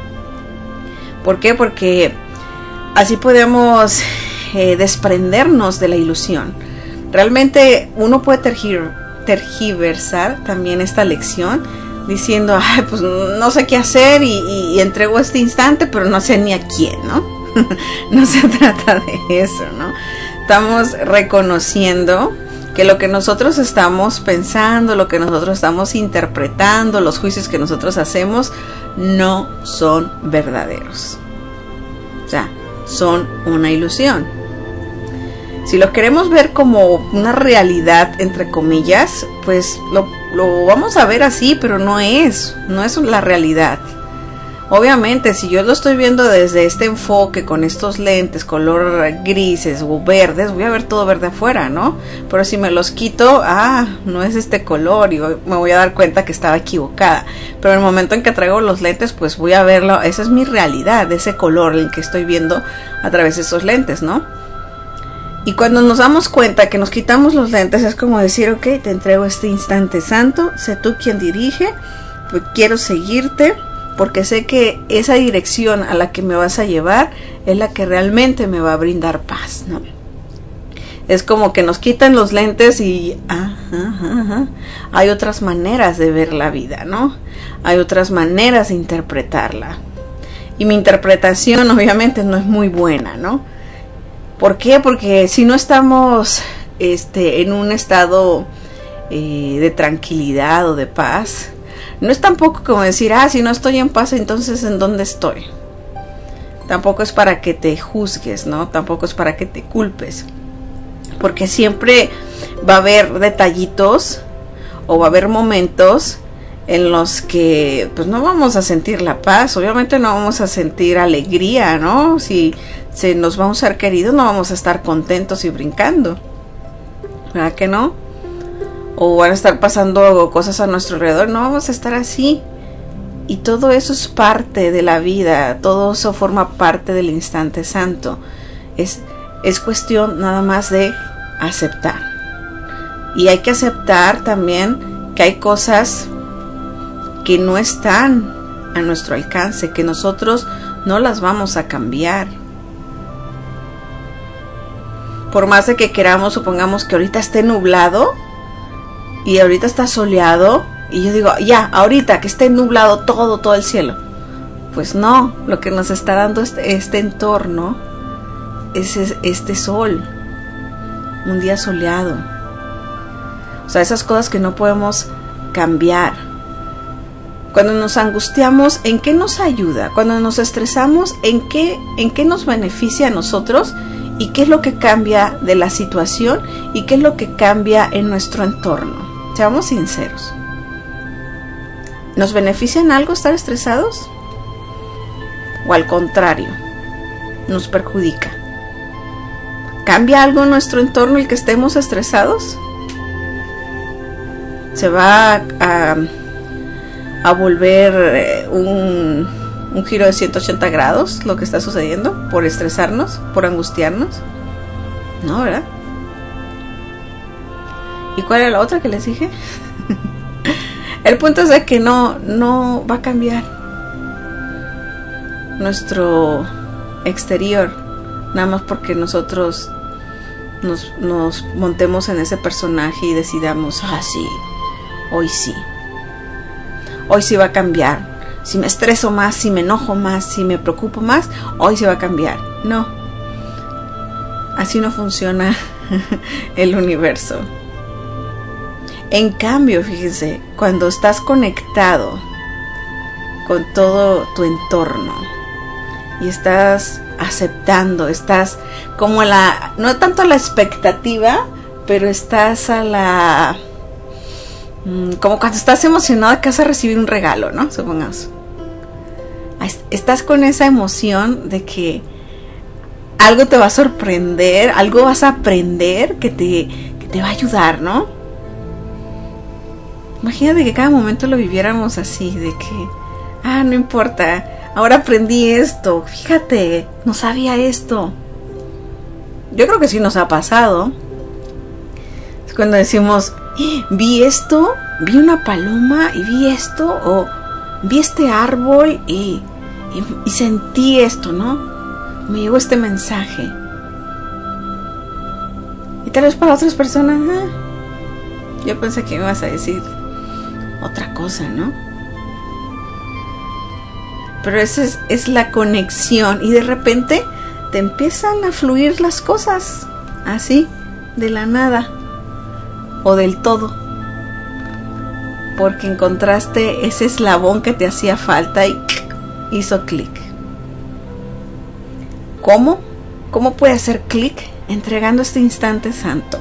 ¿Por qué? Porque así podemos eh, desprendernos de la ilusión. Realmente uno puede tergir, tergiversar también esta lección diciendo, ay, pues no sé qué hacer y, y, y entrego este instante, pero no sé ni a quién, ¿no? No se trata de eso, ¿no? Estamos reconociendo que lo que nosotros estamos pensando, lo que nosotros estamos interpretando, los juicios que nosotros hacemos, no son verdaderos. O sea, son una ilusión. Si lo queremos ver como una realidad, entre comillas, pues lo, lo vamos a ver así, pero no es, no es la realidad. Obviamente, si yo lo estoy viendo desde este enfoque, con estos lentes, color grises o verdes, voy a ver todo verde afuera, ¿no? Pero si me los quito, ah, no es este color y me voy a dar cuenta que estaba equivocada. Pero en el momento en que traigo los lentes, pues voy a verlo, esa es mi realidad, ese color el que estoy viendo a través de esos lentes, ¿no? Y cuando nos damos cuenta que nos quitamos los lentes, es como decir, ok, te entrego este instante santo, sé tú quien dirige, pues quiero seguirte, porque sé que esa dirección a la que me vas a llevar es la que realmente me va a brindar paz, ¿no? Es como que nos quitan los lentes y ah, ah, ah, ah, hay otras maneras de ver la vida, ¿no? Hay otras maneras de interpretarla. Y mi interpretación obviamente no es muy buena, ¿no? ¿Por qué? Porque si no estamos este, en un estado eh, de tranquilidad o de paz, no es tampoco como decir, ah, si no estoy en paz, entonces ¿en dónde estoy? tampoco es para que te juzgues, ¿no? Tampoco es para que te culpes, porque siempre va a haber detallitos o va a haber momentos en los que pues no vamos a sentir la paz, obviamente no vamos a sentir alegría, ¿no? Si, si nos vamos a ser queridos, no vamos a estar contentos y brincando, ¿verdad que no? O van a estar pasando cosas a nuestro alrededor, no vamos a estar así. Y todo eso es parte de la vida, todo eso forma parte del instante santo. Es, es cuestión nada más de aceptar. Y hay que aceptar también que hay cosas que no están a nuestro alcance, que nosotros no las vamos a cambiar. Por más de que queramos, supongamos que ahorita esté nublado y ahorita está soleado, y yo digo, ya, ahorita que esté nublado todo, todo el cielo. Pues no, lo que nos está dando este, este entorno es este sol, un día soleado. O sea, esas cosas que no podemos cambiar. Cuando nos angustiamos, ¿en qué nos ayuda? Cuando nos estresamos, ¿en qué, en qué nos beneficia a nosotros? ¿Y qué es lo que cambia de la situación? ¿Y qué es lo que cambia en nuestro entorno? Seamos sinceros. ¿Nos beneficia en algo estar estresados? ¿O al contrario, nos perjudica? ¿Cambia algo en nuestro entorno el que estemos estresados? ¿Se va a, a volver un, un giro de ciento ochenta grados lo que está sucediendo por estresarnos, por angustiarnos? No, ¿verdad? ¿Y cuál era la otra que les dije? El punto es de que no, no va a cambiar nuestro exterior, nada más porque nosotros nos, nos montemos en ese personaje y decidamos, ah, sí, hoy sí, hoy sí va a cambiar. Si me estreso más, si me enojo más, si me preocupo más, hoy sí va a cambiar. No, así no funciona el universo. En cambio, fíjense, cuando estás conectado con todo tu entorno y estás aceptando, estás como la, no tanto a la expectativa, pero estás a la, como cuando estás emocionado que vas a recibir un regalo, ¿no? Supongamos. Estás con esa emoción de que algo te va a sorprender, algo vas a aprender que te, que te va a ayudar, ¿no? Imagínate que cada momento lo viviéramos así, de que, ah, no importa, ahora aprendí esto, fíjate, no sabía esto. Yo creo que sí nos ha pasado. Es cuando decimos, vi esto, vi una paloma y vi esto, o vi este árbol y, y, y sentí esto, ¿no? Me llegó este mensaje. Y tal vez para otras personas, ah, yo pensé que me ibas a decir otra cosa, ¿no? Pero esa es, es la conexión, y de repente te empiezan a fluir las cosas así, de la nada o del todo, porque encontraste ese eslabón que te hacía falta y hizo clic. ¿Cómo? ¿Cómo puede hacer clic? Entregando este instante santo.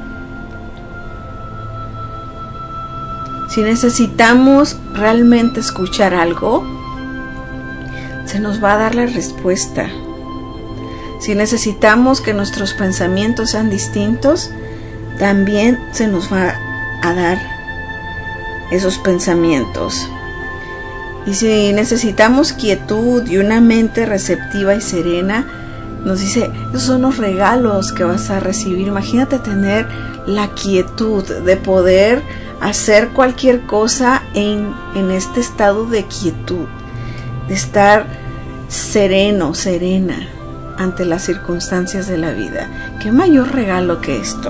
Si necesitamos realmente escuchar algo, se nos va a dar la respuesta. Si necesitamos que nuestros pensamientos sean distintos, también se nos va a dar esos pensamientos. Y si necesitamos quietud y una mente receptiva y serena, nos dice, esos son los regalos que vas a recibir. Imagínate tener la quietud de poder hacer cualquier cosa en, en este estado de quietud, de estar sereno, serena ante las circunstancias de la vida. ¿Qué mayor regalo que esto?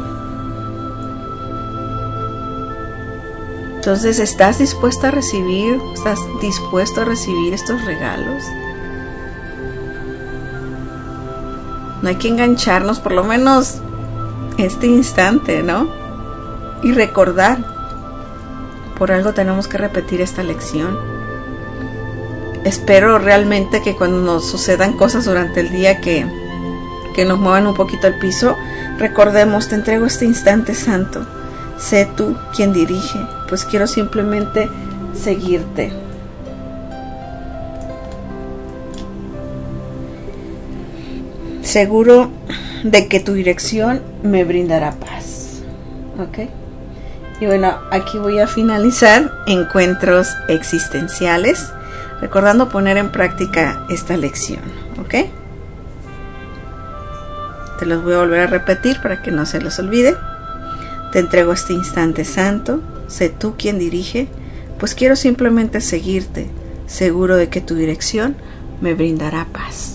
Entonces, ¿estás dispuesta a recibir? ¿Estás dispuesto a recibir estos regalos? No hay que engancharnos, por lo menos este instante, ¿no? Y recordar, por algo tenemos que repetir esta lección. espero realmente que cuando nos sucedan cosas durante el día que, que nos muevan un poquito el piso, recordemos, te entrego este instante santo, sé tú quien dirige, pues quiero simplemente seguirte. Seguro de que tu dirección me brindará paz. ¿Ok? Y bueno, aquí voy a finalizar encuentros existenciales, recordando poner en práctica esta lección. ¿Ok? Te los voy a volver a repetir para que no se los olvide. Te entrego este instante santo, sé tú quien dirige, pues quiero simplemente seguirte, seguro de que tu dirección me brindará paz.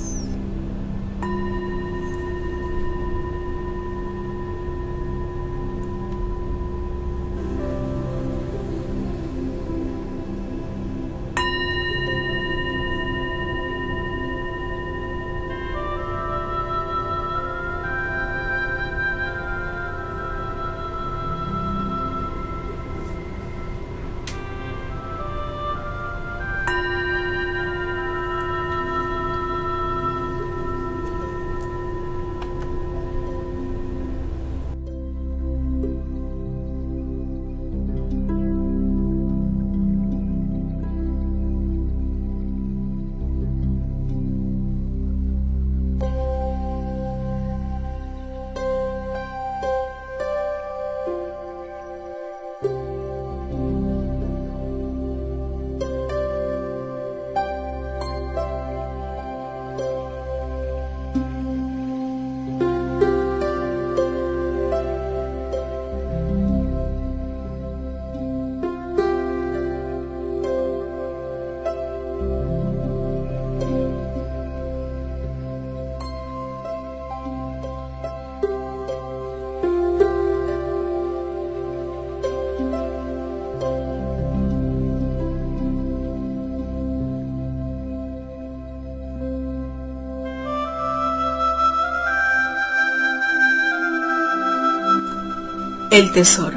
El tesoro.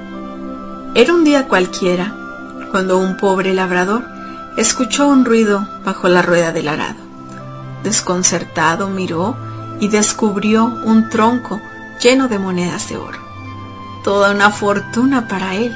Era un día cualquiera cuando un pobre labrador escuchó un ruido bajo la rueda del arado. Desconcertado miró y descubrió un tronco lleno de monedas de oro. Toda una fortuna para él.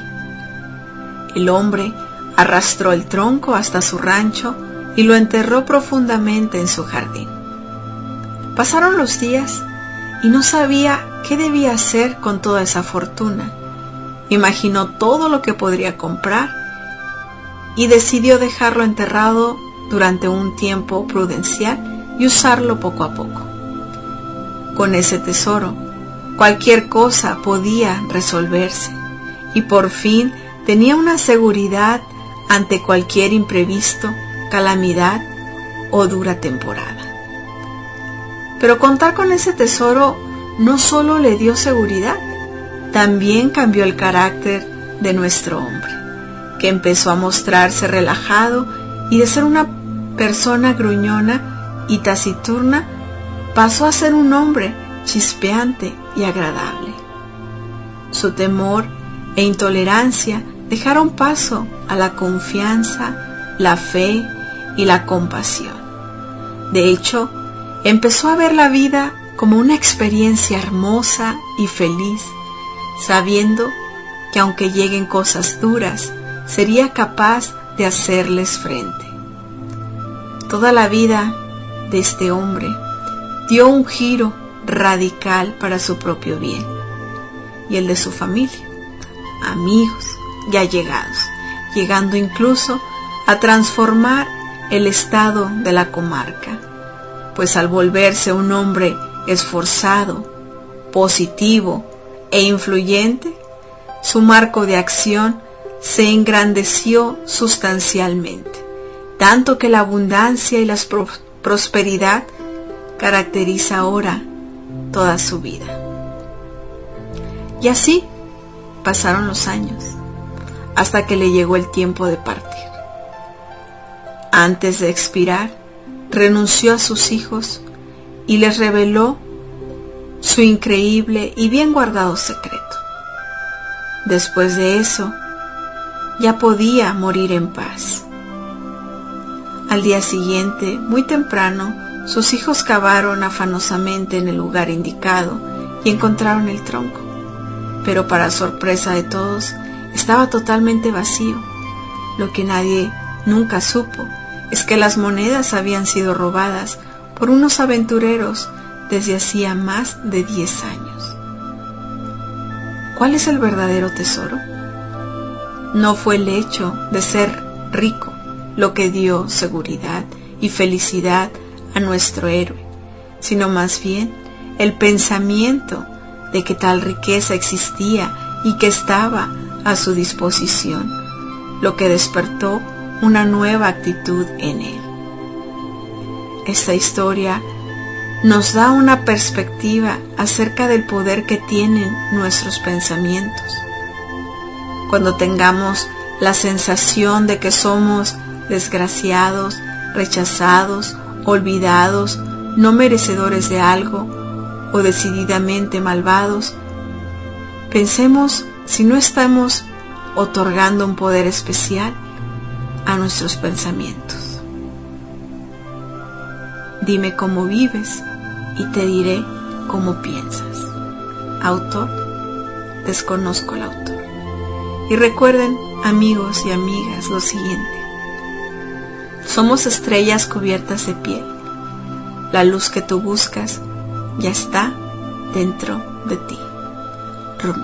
El hombre arrastró el tronco hasta su rancho y lo enterró profundamente en su jardín. Pasaron los días y no sabía qué debía hacer con toda esa fortuna. Imaginó todo lo que podría comprar y decidió dejarlo enterrado durante un tiempo prudencial y usarlo poco a poco. Con ese tesoro, cualquier cosa podía resolverse y por fin tenía una seguridad ante cualquier imprevisto, calamidad o dura temporada. Pero contar con ese tesoro no solo le dio seguridad, también cambió el carácter de nuestro hombre, que empezó a mostrarse relajado y de ser una persona gruñona y taciturna, pasó a ser un hombre chispeante y agradable. Su temor e intolerancia dejaron paso a la confianza, la fe y la compasión. De hecho, empezó a ver la vida como una experiencia hermosa y feliz, sabiendo que aunque lleguen cosas duras, sería capaz de hacerles frente. Toda la vida de este hombre dio un giro radical para su propio bien y el de su familia, amigos y allegados, llegando incluso a transformar el estado de la comarca, pues al volverse un hombre esforzado, positivo e influyente, su marco de acción se engrandeció sustancialmente, tanto que la abundancia y la pro- prosperidad caracteriza ahora toda su vida. Y así pasaron los años, hasta que le llegó el tiempo de partir. Antes de expirar, renunció a sus hijos y les reveló su increíble y bien guardado secreto. Después de eso, ya podía morir en paz. Al día siguiente, muy temprano, sus hijos cavaron afanosamente en el lugar indicado y encontraron el tronco. Pero para sorpresa de todos, estaba totalmente vacío. Lo que nadie nunca supo es que las monedas habían sido robadas por unos aventureros desde hacía más de diez años. ¿Cuál es el verdadero tesoro? No fue el hecho de ser rico lo que dio seguridad y felicidad a nuestro héroe, sino más bien el pensamiento de que tal riqueza existía y que estaba a su disposición, lo que despertó una nueva actitud en él. Esta historia nos da una perspectiva acerca del poder que tienen nuestros pensamientos. Cuando tengamos la sensación de que somos desgraciados, rechazados, olvidados, no merecedores de algo o decididamente malvados, pensemos si no estamos otorgando un poder especial a nuestros pensamientos. Dime cómo vives y te diré cómo piensas. Autor, desconozco el autor. Y recuerden, amigos y amigas, lo siguiente: somos estrellas cubiertas de piel. La luz que tú buscas ya está dentro de ti. Rumi.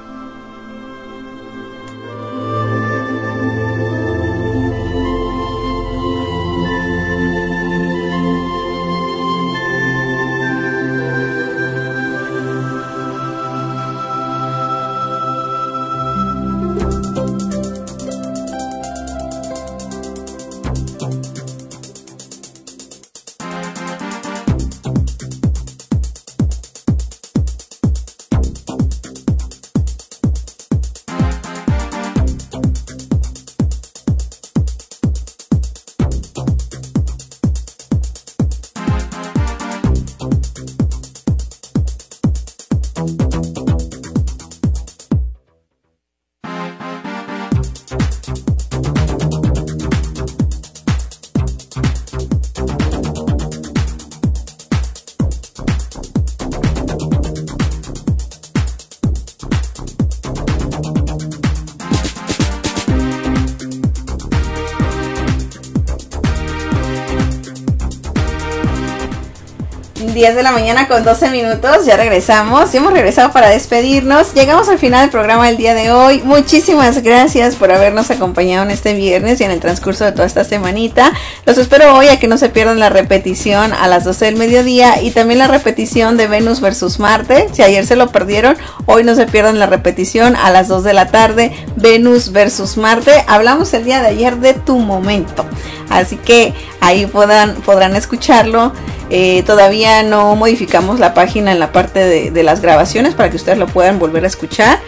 diez de la mañana con doce minutos, ya regresamos, ya hemos regresado para despedirnos, llegamos al final del programa del día de hoy. Muchísimas gracias por habernos acompañado en este viernes y en el transcurso de toda esta semanita. Los espero hoy a que no se pierdan la repetición a las doce del mediodía y también la repetición de Venus versus Marte. Si ayer se lo perdieron, hoy no se pierdan la repetición a las dos de la tarde, Venus versus Marte. Hablamos el día de ayer de tu momento, así que ahí podrán, podrán escucharlo. Eh, todavía no modificamos la página en la parte de, de las grabaciones para que ustedes lo puedan volver a escuchar,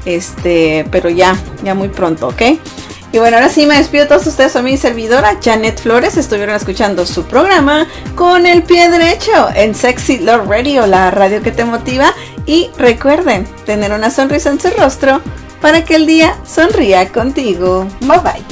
este, pero ya, ya muy pronto, ¿ok? Y bueno, ahora sí me despido de todos ustedes. Soy mi servidora Janet Flores. Estuvieron escuchando su programa Con el Pie Derecho en Sexy Love Radio, la radio que te motiva. Y recuerden tener una sonrisa en su rostro para que el día sonría contigo. Bye bye.